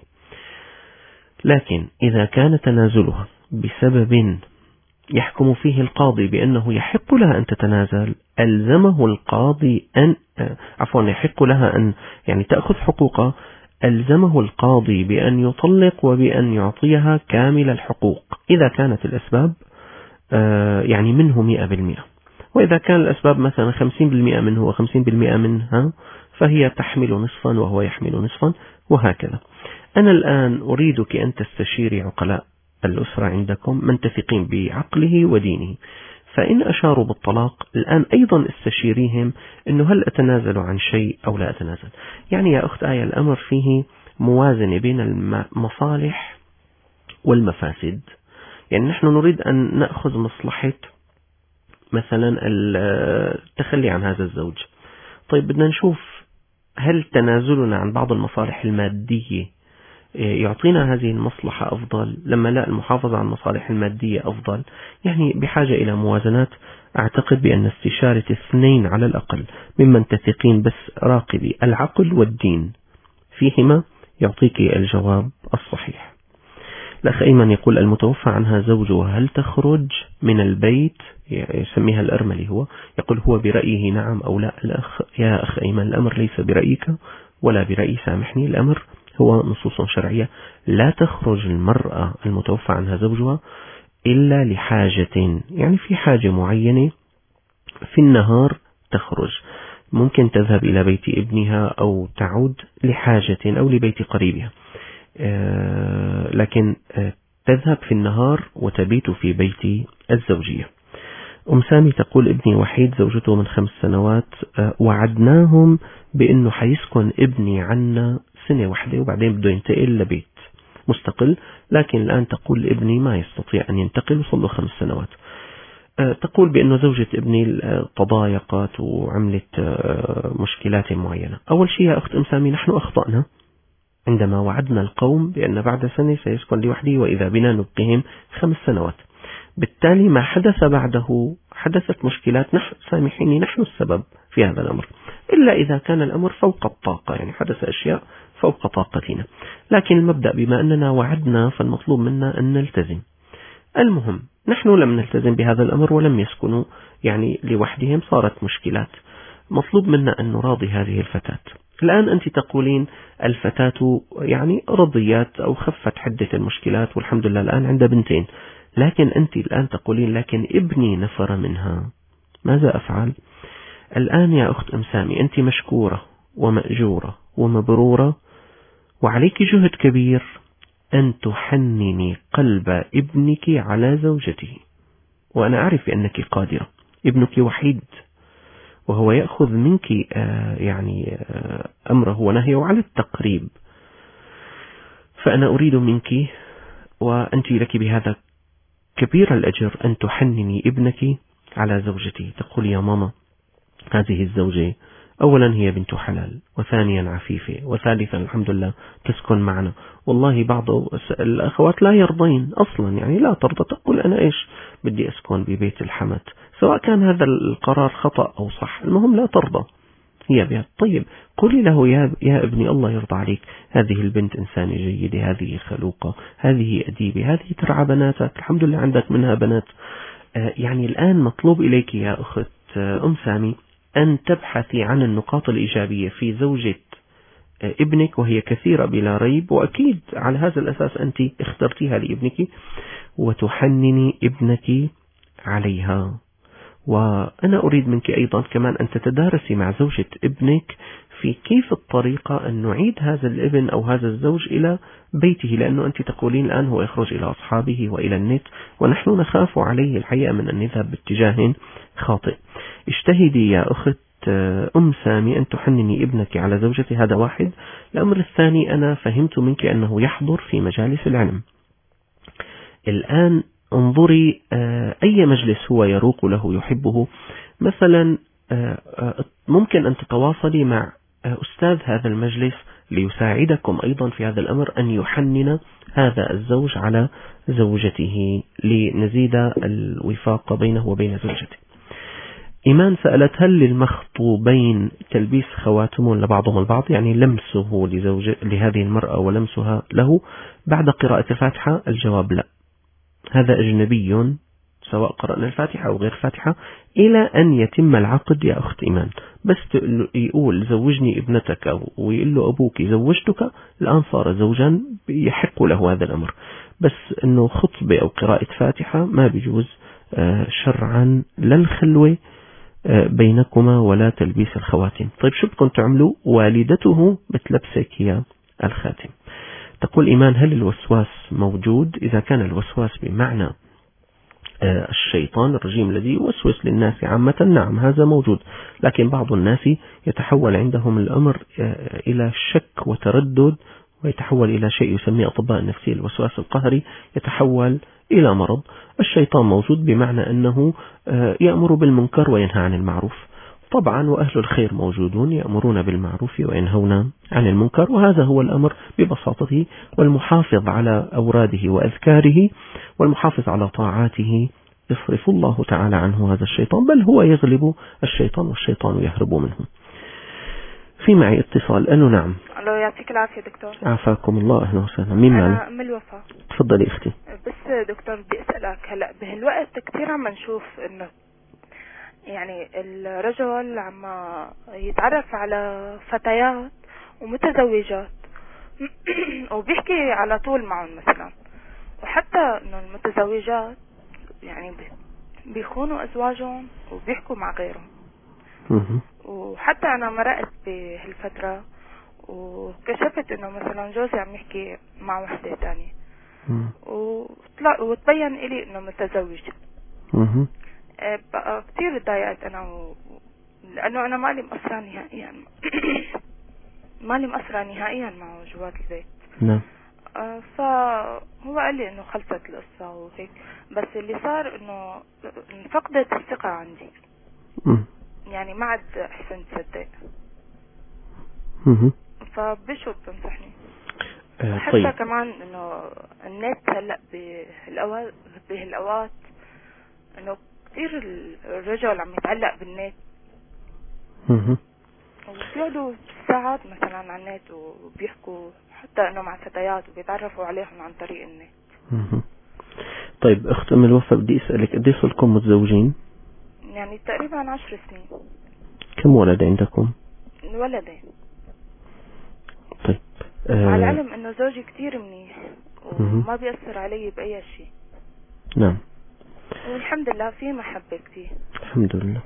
لكن إذا كان تنازلها بسبب يحكم فيه القاضي بأنه يحق لها أن تتنازل، ألزمه القاضي يحق لها أن يعني تأخذ حقوقها، ألزمه القاضي بأن يطلق وبأن يعطيها كامل الحقوق إذا كانت الأسباب يعني منه 100%. وإذا كان الأسباب مثلا 50% منه و50% منها فهي تحمل نصفا وهو يحمل نصفا وهكذا. أنا الآن أريدك أن تستشيري عقلاء الأسرة عندكم من تثقين بعقله ودينه، فإن أشاروا بالطلاق الآن أيضا استشيريهم أنه هل أتنازل عن شيء أو لا أتنازل. يعني يا أخت آية الأمر فيه موازنة بين المصالح والمفاسد. يعني نحن نريد أن نأخذ مصلحة مثلا التخلي عن هذا الزوج. طيب بدنا نشوف هل تنازلنا عن بعض المصالح المادية يعطينا هذه المصلحة أفضل، لما لا المحافظة على المصالح المادية أفضل. يعني بحاجة إلى موازنات. أعتقد بأن استشارة 2 على الأقل ممن تثقين، بس راقبي العقل والدين فيهما يعطيك الجواب الصحيح. الأخ أيمن يقول المتوفى عنها زوجها هل تخرج من البيت؟ يسميها الأرملي. هو يقول هو برأيه نعم أو لا. يا أخ أيمن الأمر ليس برأيك ولا برأيي، سامحني، الأمر هو نصوص شرعية. لا تخرج المرأة المتوفى عنها زوجها إلا لحاجة، يعني في حاجة معينة في النهار تخرج، ممكن تذهب إلى بيت ابنها أو تعود لحاجة أو لبيت قريبها، لكن تذهب في النهار وتبيت في بيت الزوجية. أم سامي تقول ابني وحيد، زوجته من 5 سنوات، وعدناهم بأنه حيسكن ابني عنا 1 واحدة وبعدين بده ينتقل لبيت مستقل، لكن الآن تقول ابني ما يستطيع أن ينتقل وصل له 5 سنوات. تقول بأنه زوجة ابني تضايقت وعملت مشكلات معينة. أول شيء يا أخت أم سامي نحن أخطأنا عندما وعدنا القوم بأن بعد 1 سنة سيسكن لوحده وإذا بنا نبقيهم 5 سنوات. بالتالي ما حدث بعده حدثت مشكلات، سامحيني نحن السبب في هذا الأمر، إلا إذا كان الأمر فوق الطاقة، يعني حدث أشياء فوق طاقتنا. لكن المبدأ بما أننا وعدنا فالمطلوب منا أن نلتزم. المهم نحن لم نلتزم بهذا الأمر ولم يسكنوا يعني لوحدهم، صارت مشكلات. مطلوب منا أن نراضي هذه الفتاة. الآن أنت تقولين الفتاة يعني رضيات أو خفت حدة المشكلات والحمد لله الآن عندها 2 بنتين، لكن أنت الآن تقولين لكن ابني نفر منها، ماذا أفعل؟ الآن يا أخت أم سامي أنت مشكورة ومأجورة ومبرورة، وعليك جهد كبير أن تحنني قلب ابنك على زوجته، وأنا أعرف أنك قادرة. ابنك وحيد وهو يأخذ منك يعني أمره ونهيه على التقريب، فأنا أريد منك وأنت لك بهذا كبير الأجر أن تحنني ابنك على زوجتي. تقول يا ماما هذه الزوجة أولا هي بنت حلال، وثانيا عفيفة، وثالثا الحمد لله تسكن معنا. والله بعض الأخوات لا يرضين أصلا، يعني لا ترضى، تقول أنا إيش بدي أسكن ببيت الحمت، سواء كان هذا القرار خطأ أو صح، المهم لا ترضى هي بها. طيب قولي له يا ابني الله يرضى عليك، هذه البنت إنسانة جيدة، هذه خلوقة، هذه أديبة، هذه ترعى بناتك، الحمد لله عندك منها بنات. يعني الآن مطلوب إليك يا أخت أم سامي أن تبحثي عن النقاط الإيجابية في زوجة ابنك، وهي كثيرة بلا ريب، وأكيد على هذا الأساس أنت اخترتيها لابنك، وتحنني ابنك عليها. وأنا أريد منك أيضا كمان أن تتدارسي مع زوجة ابنك في كيف الطريقة أن نعيد هذا الابن أو هذا الزوج إلى بيته، لأنه أنت تقولين الآن هو يخرج إلى أصحابه وإلى النت، ونحن نخاف عليه الحقيقة من أن نذهب باتجاه خاطئ. اجتهدي يا أخت أم سامي أن تحنني ابنك على زوجتي، هذا واحد. الأمر الثاني، أنا فهمت منك أنه يحضر في مجالس العلم. الآن انظري أي مجلس هو يروق له يحبه. مثلا ممكن أن تتواصلي مع أستاذ هذا المجلس ليساعدكم أيضا في هذا الأمر، أن يحنن هذا الزوج على زوجته لنزيد الوفاق بينه وبين زوجته. إيمان سألت هل للمخطوبين تلبيس خواتم لبعضهم البعض، يعني لمسه لهذه المرأة ولمسها له بعد قراءة الفاتحة؟ الجواب لا، هذا أجنبي سواء قرأنا الفاتحة أو غير فاتحة إلى أن يتم العقد يا أخت إيمان. بس يقول زوجني ابنتك أو ويقول له أبوك زوجتك، الآن صار زوجا يحق له هذا الأمر. بس أنه خطبة أو قراءة فاتحة ما بيجوز شرعا، لا الخلوة بينكما ولا تلبيس الخواتم. طيب شو بدكم تعملوا؟ والدته بتلبسك يا الخاتم. تقول إيمان هل الوسواس موجود؟ إذا كان الوسواس بمعنى الشيطان الرجيم الذي يوسوس للناس عامة، نعم هذا موجود، لكن بعض الناس يتحول عندهم الأمر إلى شك وتردد، ويتحول إلى شيء يسميه أطباء النفسية الوسواس القهري، يتحول إلى مرض. الشيطان موجود بمعنى أنه يأمر بالمنكر وينهى عن المعروف طبعا، وأهل الخير موجودون يأمرون بالمعروف وينهون عن المنكر، وهذا هو الأمر ببساطته. والمحافظ على أوراده وأذكاره والمحافظ على طاعاته يصرف الله تعالى عنه هذا الشيطان، بل هو يغلب الشيطان والشيطان يهرب منه. في معي اتصال. ألو نعم. ألو يعطيك العافية دكتور. عافاكم الله. أهلا وسهلا. مين معنا؟ أنا أم الوفاء. تفضلي أختي. بس دكتور بدي أسألك، هلأ بهالوقت كثير عم نشوف إنه يعني الرجل عم يتعرف على فتيات ومتزوجات وبيحكي على طول معهم مثلا، وحتى إنه المتزوجات يعني بيخونوا أزواجهم وبيحكوا مع غيرهم. وحتى أنا مرقت بهالفترة وكشفت إنه مثلا جوزي عم يحكي مع وحدة تانية وتبين إلي إنه متزوج. بقى كتير اتضايقت أنا لأنه أنا مالي مقصرة نهائيا مالي مقصرة نهائيا معه جوات البيت. نعم. فهو قال لي إنه خلصت القصة وهيك، بس اللي صار إنه فقدت الثقة عندي. يعني ما عاد أحسن تصدق. فبشو بتنصحني؟ حتى طيب. كمان إنه النت هلأ بهالأوقات إنه كثير الرجل عم يتعلق بالنت وبيقعدوا ساعات مثلا على النت وبيحكوا حتى إنه مع فتيات وبيتعرفوا عليهم عن طريق النت. طيب أخت أم الوفاء بدي أسألك قد ايش صرتم متزوجين؟ يعني تقريبا 10 سنين. كم ولد عندكم؟ ولدين. طيب مع العلم إنه زوجي كتير منيح وما بيأثر علي بأي شيء. نعم. والحمد لله في محبة كتير. الحمد لله.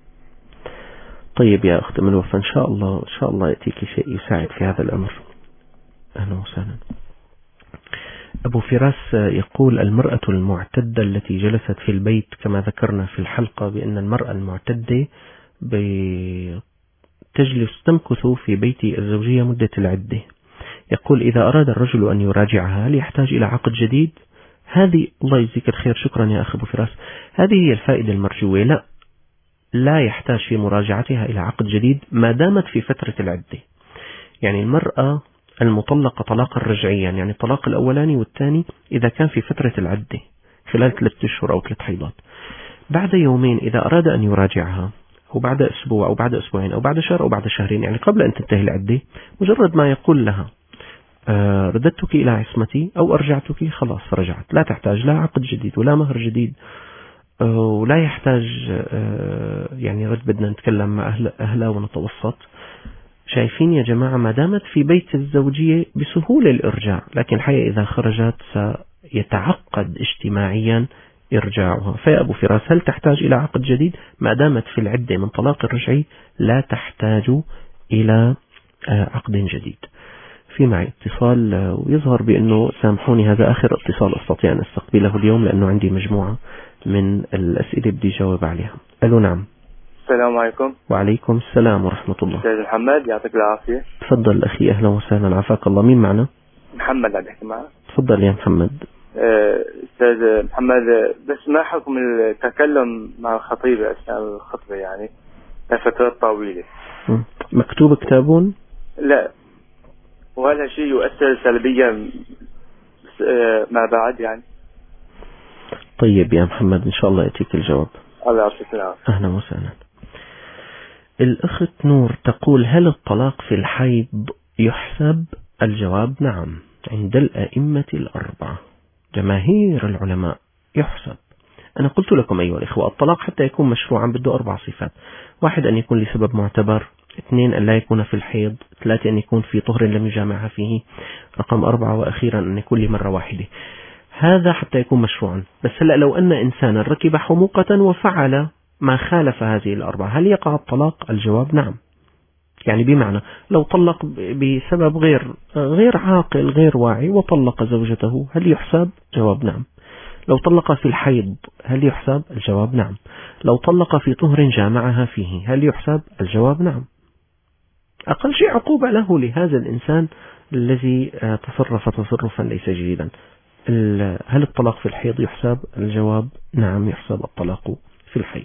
طيب يا أخت أم الوفاء إن شاء الله يأتيك شيء يساعد في هذا الأمر. أهلا وسهلا. أبو فراس يقول المرأة المعتدة التي جلست في البيت، كما ذكرنا في الحلقة بأن المرأة المعتدة تمكث في بيت الزوجية مدة العدة، يقول إذا أراد الرجل أن يراجعها هل يحتاج إلى عقد جديد؟ هذه الله يجزيك الخير، شكرا يا أخي أبو فراس، هذه هي الفائدة المرجوة. لا يحتاج في مراجعتها إلى عقد جديد ما دامت في فترة العدة. يعني المرأة المطلقة طلاقا رجعيا، يعني الطلاق الأولاني والثاني إذا كان في فترة العدة خلال 3 أشهر أو 3 حيضات، بعد يومين إذا أراد أن يراجعها، أو بعد أسبوع أو بعد أسبوعين أو بعد شهر أو بعد شهرين، يعني قبل أن تنتهي العدة، مجرد ما يقول لها رددتك إلى عصمتي أو أرجعتك، خلاص رجعت، لا تحتاج لا عقد جديد ولا مهر جديد، ولا يحتاج يعني رد بدنا نتكلم مع أهلها ونتوسط. شايفين يا جماعة، ما دامت في بيت الزوجية بسهولة الإرجاع، لكن الحقيقة إذا خرجت سيتعقد اجتماعيا إرجاعها. فيا أبو فراس، هل تحتاج إلى عقد جديد؟ ما دامت في العدة من طلاق الرجعي لا تحتاج إلى عقد جديد. في معي اتصال ويظهر بأنه، سامحوني هذا آخر اتصال أستطيع أن أستقبله اليوم لأنه عندي مجموعة من الأسئلة بدي جاوب عليها. ألو نعم. السلام عليكم. وعليكم السلام ورحمة الله. أستاذ محمد يعطيك العافية. تفضل أخي، أهلا وسهلا، عافاك الله. مين معنا؟ محمد عم بحكي معك. تفضل يا محمد. أستاذ محمد، بس ما حكم التكلم مع الخطيبة أثناء الخطبة يعني لفترات طويلة؟ مكتوب كتابون؟ لا، وهذا شيء يؤثر سلبيا ما بعد يعني. طيب يا محمد، إن شاء الله يأتيك الجواب. الله يعطيك العافية. أهلا وسهلا. الأخت نور تقول: هل الطلاق في الحيض يحسب؟ الجواب نعم، عند الأئمة الأربعة جماهير العلماء يحسب. أنا قلت لكم أيها الإخوة، الطلاق حتى يكون مشروعا بده 4 صفات: 1 أن يكون لسبب معتبر، 2 أن لا يكون في الحيض، 3 أن يكون في طهر لم يجامعها فيه، رقم 4 وأخيرا أن يكون لمرة واحدة. هذا حتى يكون مشروعا. بس هلأ لو أن إنسانا ركب حموقة وفعل ما خالف هذه ال4، هل يقع الطلاق؟ الجواب نعم. يعني بمعنى لو طلق بسبب غير عاقل غير واعي وطلق زوجته، هل يحسب؟ جواب نعم. لو طلق في الحيض هل يحسب؟ الجواب نعم. لو طلق في طهر جامعها فيه هل يحسب؟ الجواب نعم. أقل شيء عقوبة له لهذا الإنسان الذي تصرف تصرفا ليس جيدا. هل الطلاق في الحيض يحسب؟ الجواب نعم، يحسب الطلاق في الحيض.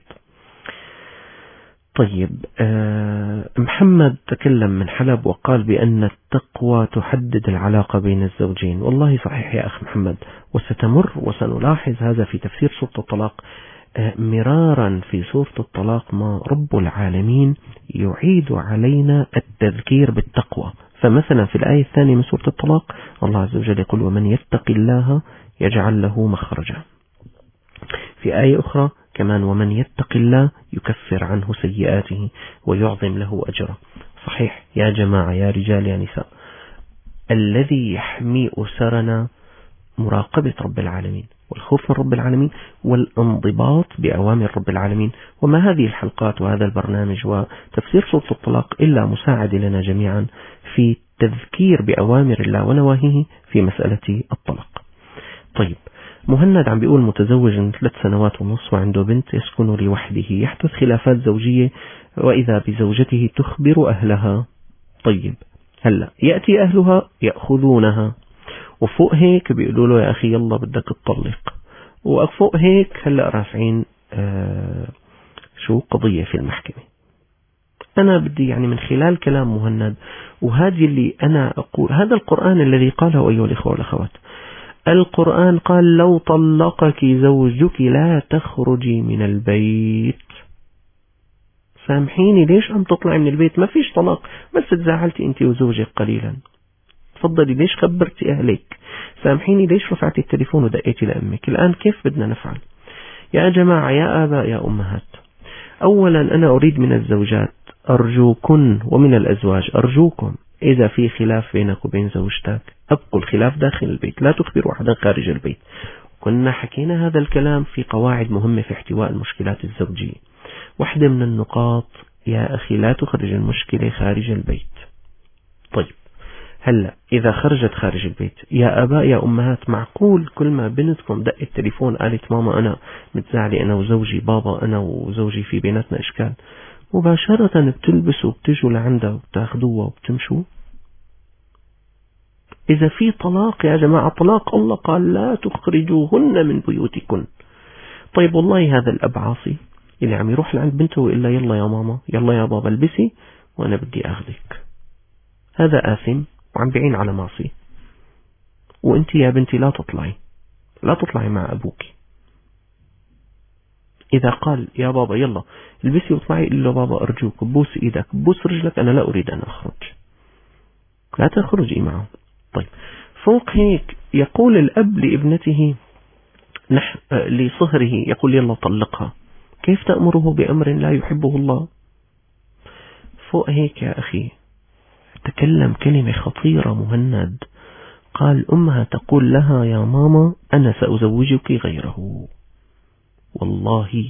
طيب، محمد تكلم من حلب وقال بأن التقوى تحدد العلاقة بين الزوجين. والله صحيح يا أخ محمد، وستمر وسنلاحظ هذا في تفسير سورة الطلاق مرارا. في سورة الطلاق ما رب العالمين يعيد علينا التذكير بالتقوى. فمثلا في الآية الثانية من سورة الطلاق الله عز وجل يقول: ومن يتق الله يجعل له مخرجا. في آية أخرى كمان: ومن يتق الله يكفر عنه سيئاته ويعظم له أجرا. صحيح يا جماعة، يا رجال يا نساء، الذي يحمي أسرنا مراقبة رب العالمين والخوف من رب العالمين والانضباط بأوامر رب العالمين. وما هذه الحلقات وهذا البرنامج وتفسير سورة الطلاق إلا مساعد لنا جميعا في تذكير بأوامر الله ونواهيه في مسألة الطلاق. طيب، مهند عم بيقول: متزوج من 3 سنوات ونصف وعنده بنت يسكن لوحده، يحدث خلافات زوجية وإذا بزوجته تخبر أهلها. طيب، هلا يأتي أهلها يأخذونها، وفوق هيك بيقولوا له: يا أخي يلا بدك تطلق، وفوق هيك هلا رافعين قضية في المحكمة. أنا بدي يعني من خلال كلام مهند، وهذه اللي أنا أقول، هذا القرآن الذي قاله أيها الإخوة والأخوات. القرآن قال: لو طلقك زوجك لا تخرجي من البيت. سامحيني، ليش عم تطلعي من البيت؟ ما فيش طلاق، بس تزعلتي انت وزوجك قليلا، تفضلي ليش خبرتي أهلك؟ سامحيني، ليش رفعتي التليفون ودقيتي لأمك؟ الآن كيف بدنا نفعل؟ يا جماعة، يا آباء، يا أمهات، أولا أنا أريد من الزوجات أرجوكن، ومن الأزواج أرجوكم، إذا في خلاف بينك وبين زوجتك أبقوا الخلاف داخل البيت، لا تخبروا أحدا خارج البيت. كنا حكينا هذا الكلام في قواعد مهمة في احتواء المشكلات الزوجية. واحدة من النقاط يا أخي: لا تخرج المشكلة خارج البيت. طيب، هلا إذا خرجت خارج البيت، يا آباء يا أمهات، معقول كل ما بنتكم دق التليفون قالت: ماما أنا متزعلة أنا وزوجي، بابا أنا وزوجي في بيناتنا إشكال، مباشرة بتلبسوا وبتجوا لعندها وبتاخدوها وبتمشوا؟ إذا في طلاق يا جماعة، طلاق الله قال لا تخرجوهن من بيوتكن. طيب والله هذا الأب عاصي اللي عم يروح لعند بنته إلا يلا يا ماما يلا يا بابا البسي وأنا بدي أخذك، هذا آثم وعم بعين على معصية. وأنت يا بنتي لا تطلعي مع أبوك. إذا قال يا بابا يلا البسي واطلعي، إلا بابا أرجوك بوس إيدك بوس رجلك، أنا لا أريد أن أخرج، لا تخرجي معه. طيب فوق هيك يقول الأب لابنته لصهره يقول يلا طلقها، كيف تأمره بأمر لا يحبه الله؟ فوق هيك يا أخي تكلم كلمة خطيرة مهند، قال أمها تقول لها يا ماما أنا سأزوجك غيره. والله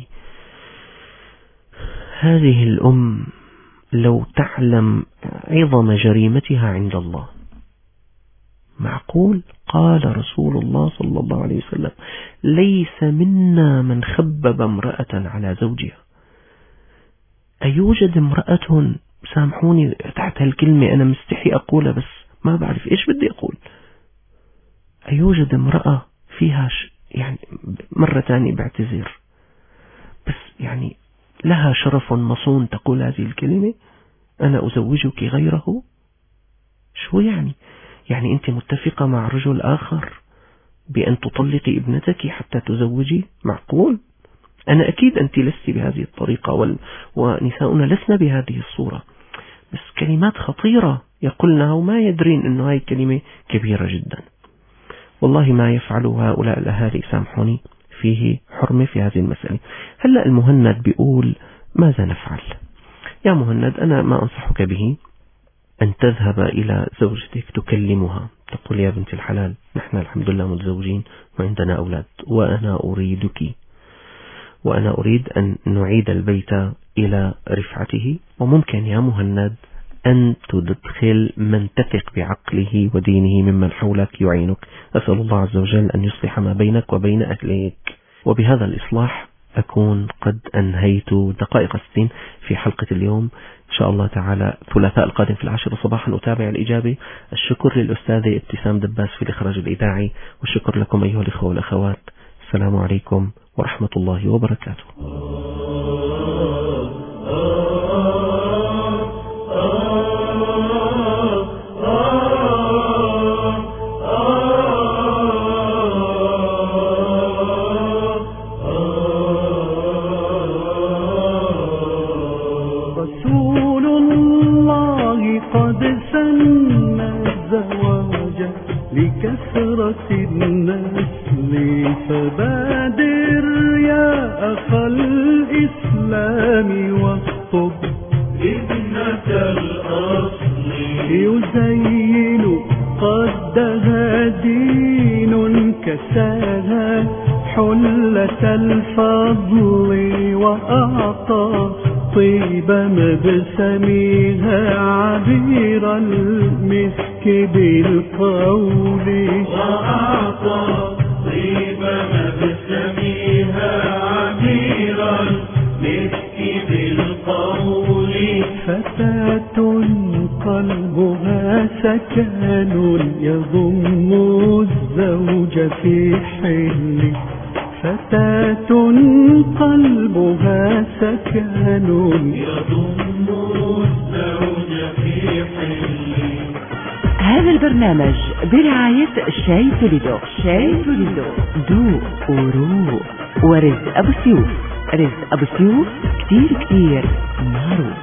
هذه الأم لو تعلم عظم جريمتها عند الله. معقول؟ قال رسول الله صلى الله عليه وسلم ليس منا من خبب امرأة على زوجها. أيوجد امرأة، سامحوني تحت هالكلمة أنا مستحي أقولها بس ما بعرف إيش بدي أقول، أيوجد امرأة فيها يعني مرة تانية بعتذر بس يعني لها شرف مصون تقول هذه الكلمة أنا أزوجك غيره؟ شو يعني أنت متفقة مع رجل آخر بأن تطلقي ابنتك حتى تزوجي؟ معقول؟ أنا أكيد أنت لست بهذه الطريقة ونساؤنا لسنا بهذه الصورة، بس كلمات خطيرة يقولنها وما يدرين أنه هاي كلمة كبيرة جدا. والله ما يفعله هؤلاء الأهالي سامحوني فيه حرمة في هذه المسألة. هلأ المهند بيقول ماذا نفعل؟ يا مهند أنا ما أنصحك به أن تذهب إلى زوجتك تكلمها تقول يا بنت الحلال نحن الحمد لله متزوجين وعندنا أولاد وأنا أريدك وأنا أريد أن نعيد البيت إلى رفعته، وممكن يا مهند أن تدخل من تثق بعقله ودينه ممن حولك يعينك. أسأل الله عز وجل أن يصلح ما بينك وبين أهلك. وبهذا الإصلاح أكون قد أنهيت دقائق 60 في حلقة اليوم إن شاء الله تعالى. الثلاثاء القادم في 10 صباحا أتابع الإجابة. الشكر للأستاذة ابتسام دباس في الإخراج الإذاعي، والشكر لكم أيها الإخوة والأخوات. السلام عليكم ورحمة الله وبركاته. رسول الله قد سن الزواج لكثرة النسل، فبادر يا أخا الإسلام واخطب ابنة الأصل، يزين قدها دين كساها حلة الفضل، وأعطى طيب مبسمها عبير المسك بالقول، وأعطى طيب مبسمها عبير المسك بالقول. فتاة قلبها سكن يضم الزوج في حله، فتاة قلبها سكن يضم الزوج في حله. هذا البرنامج برعاية شاي توليدو. شاي توليدو ذوق وروق. ورزق أبو سيوف. رزق أبو سيوف كتير معروف.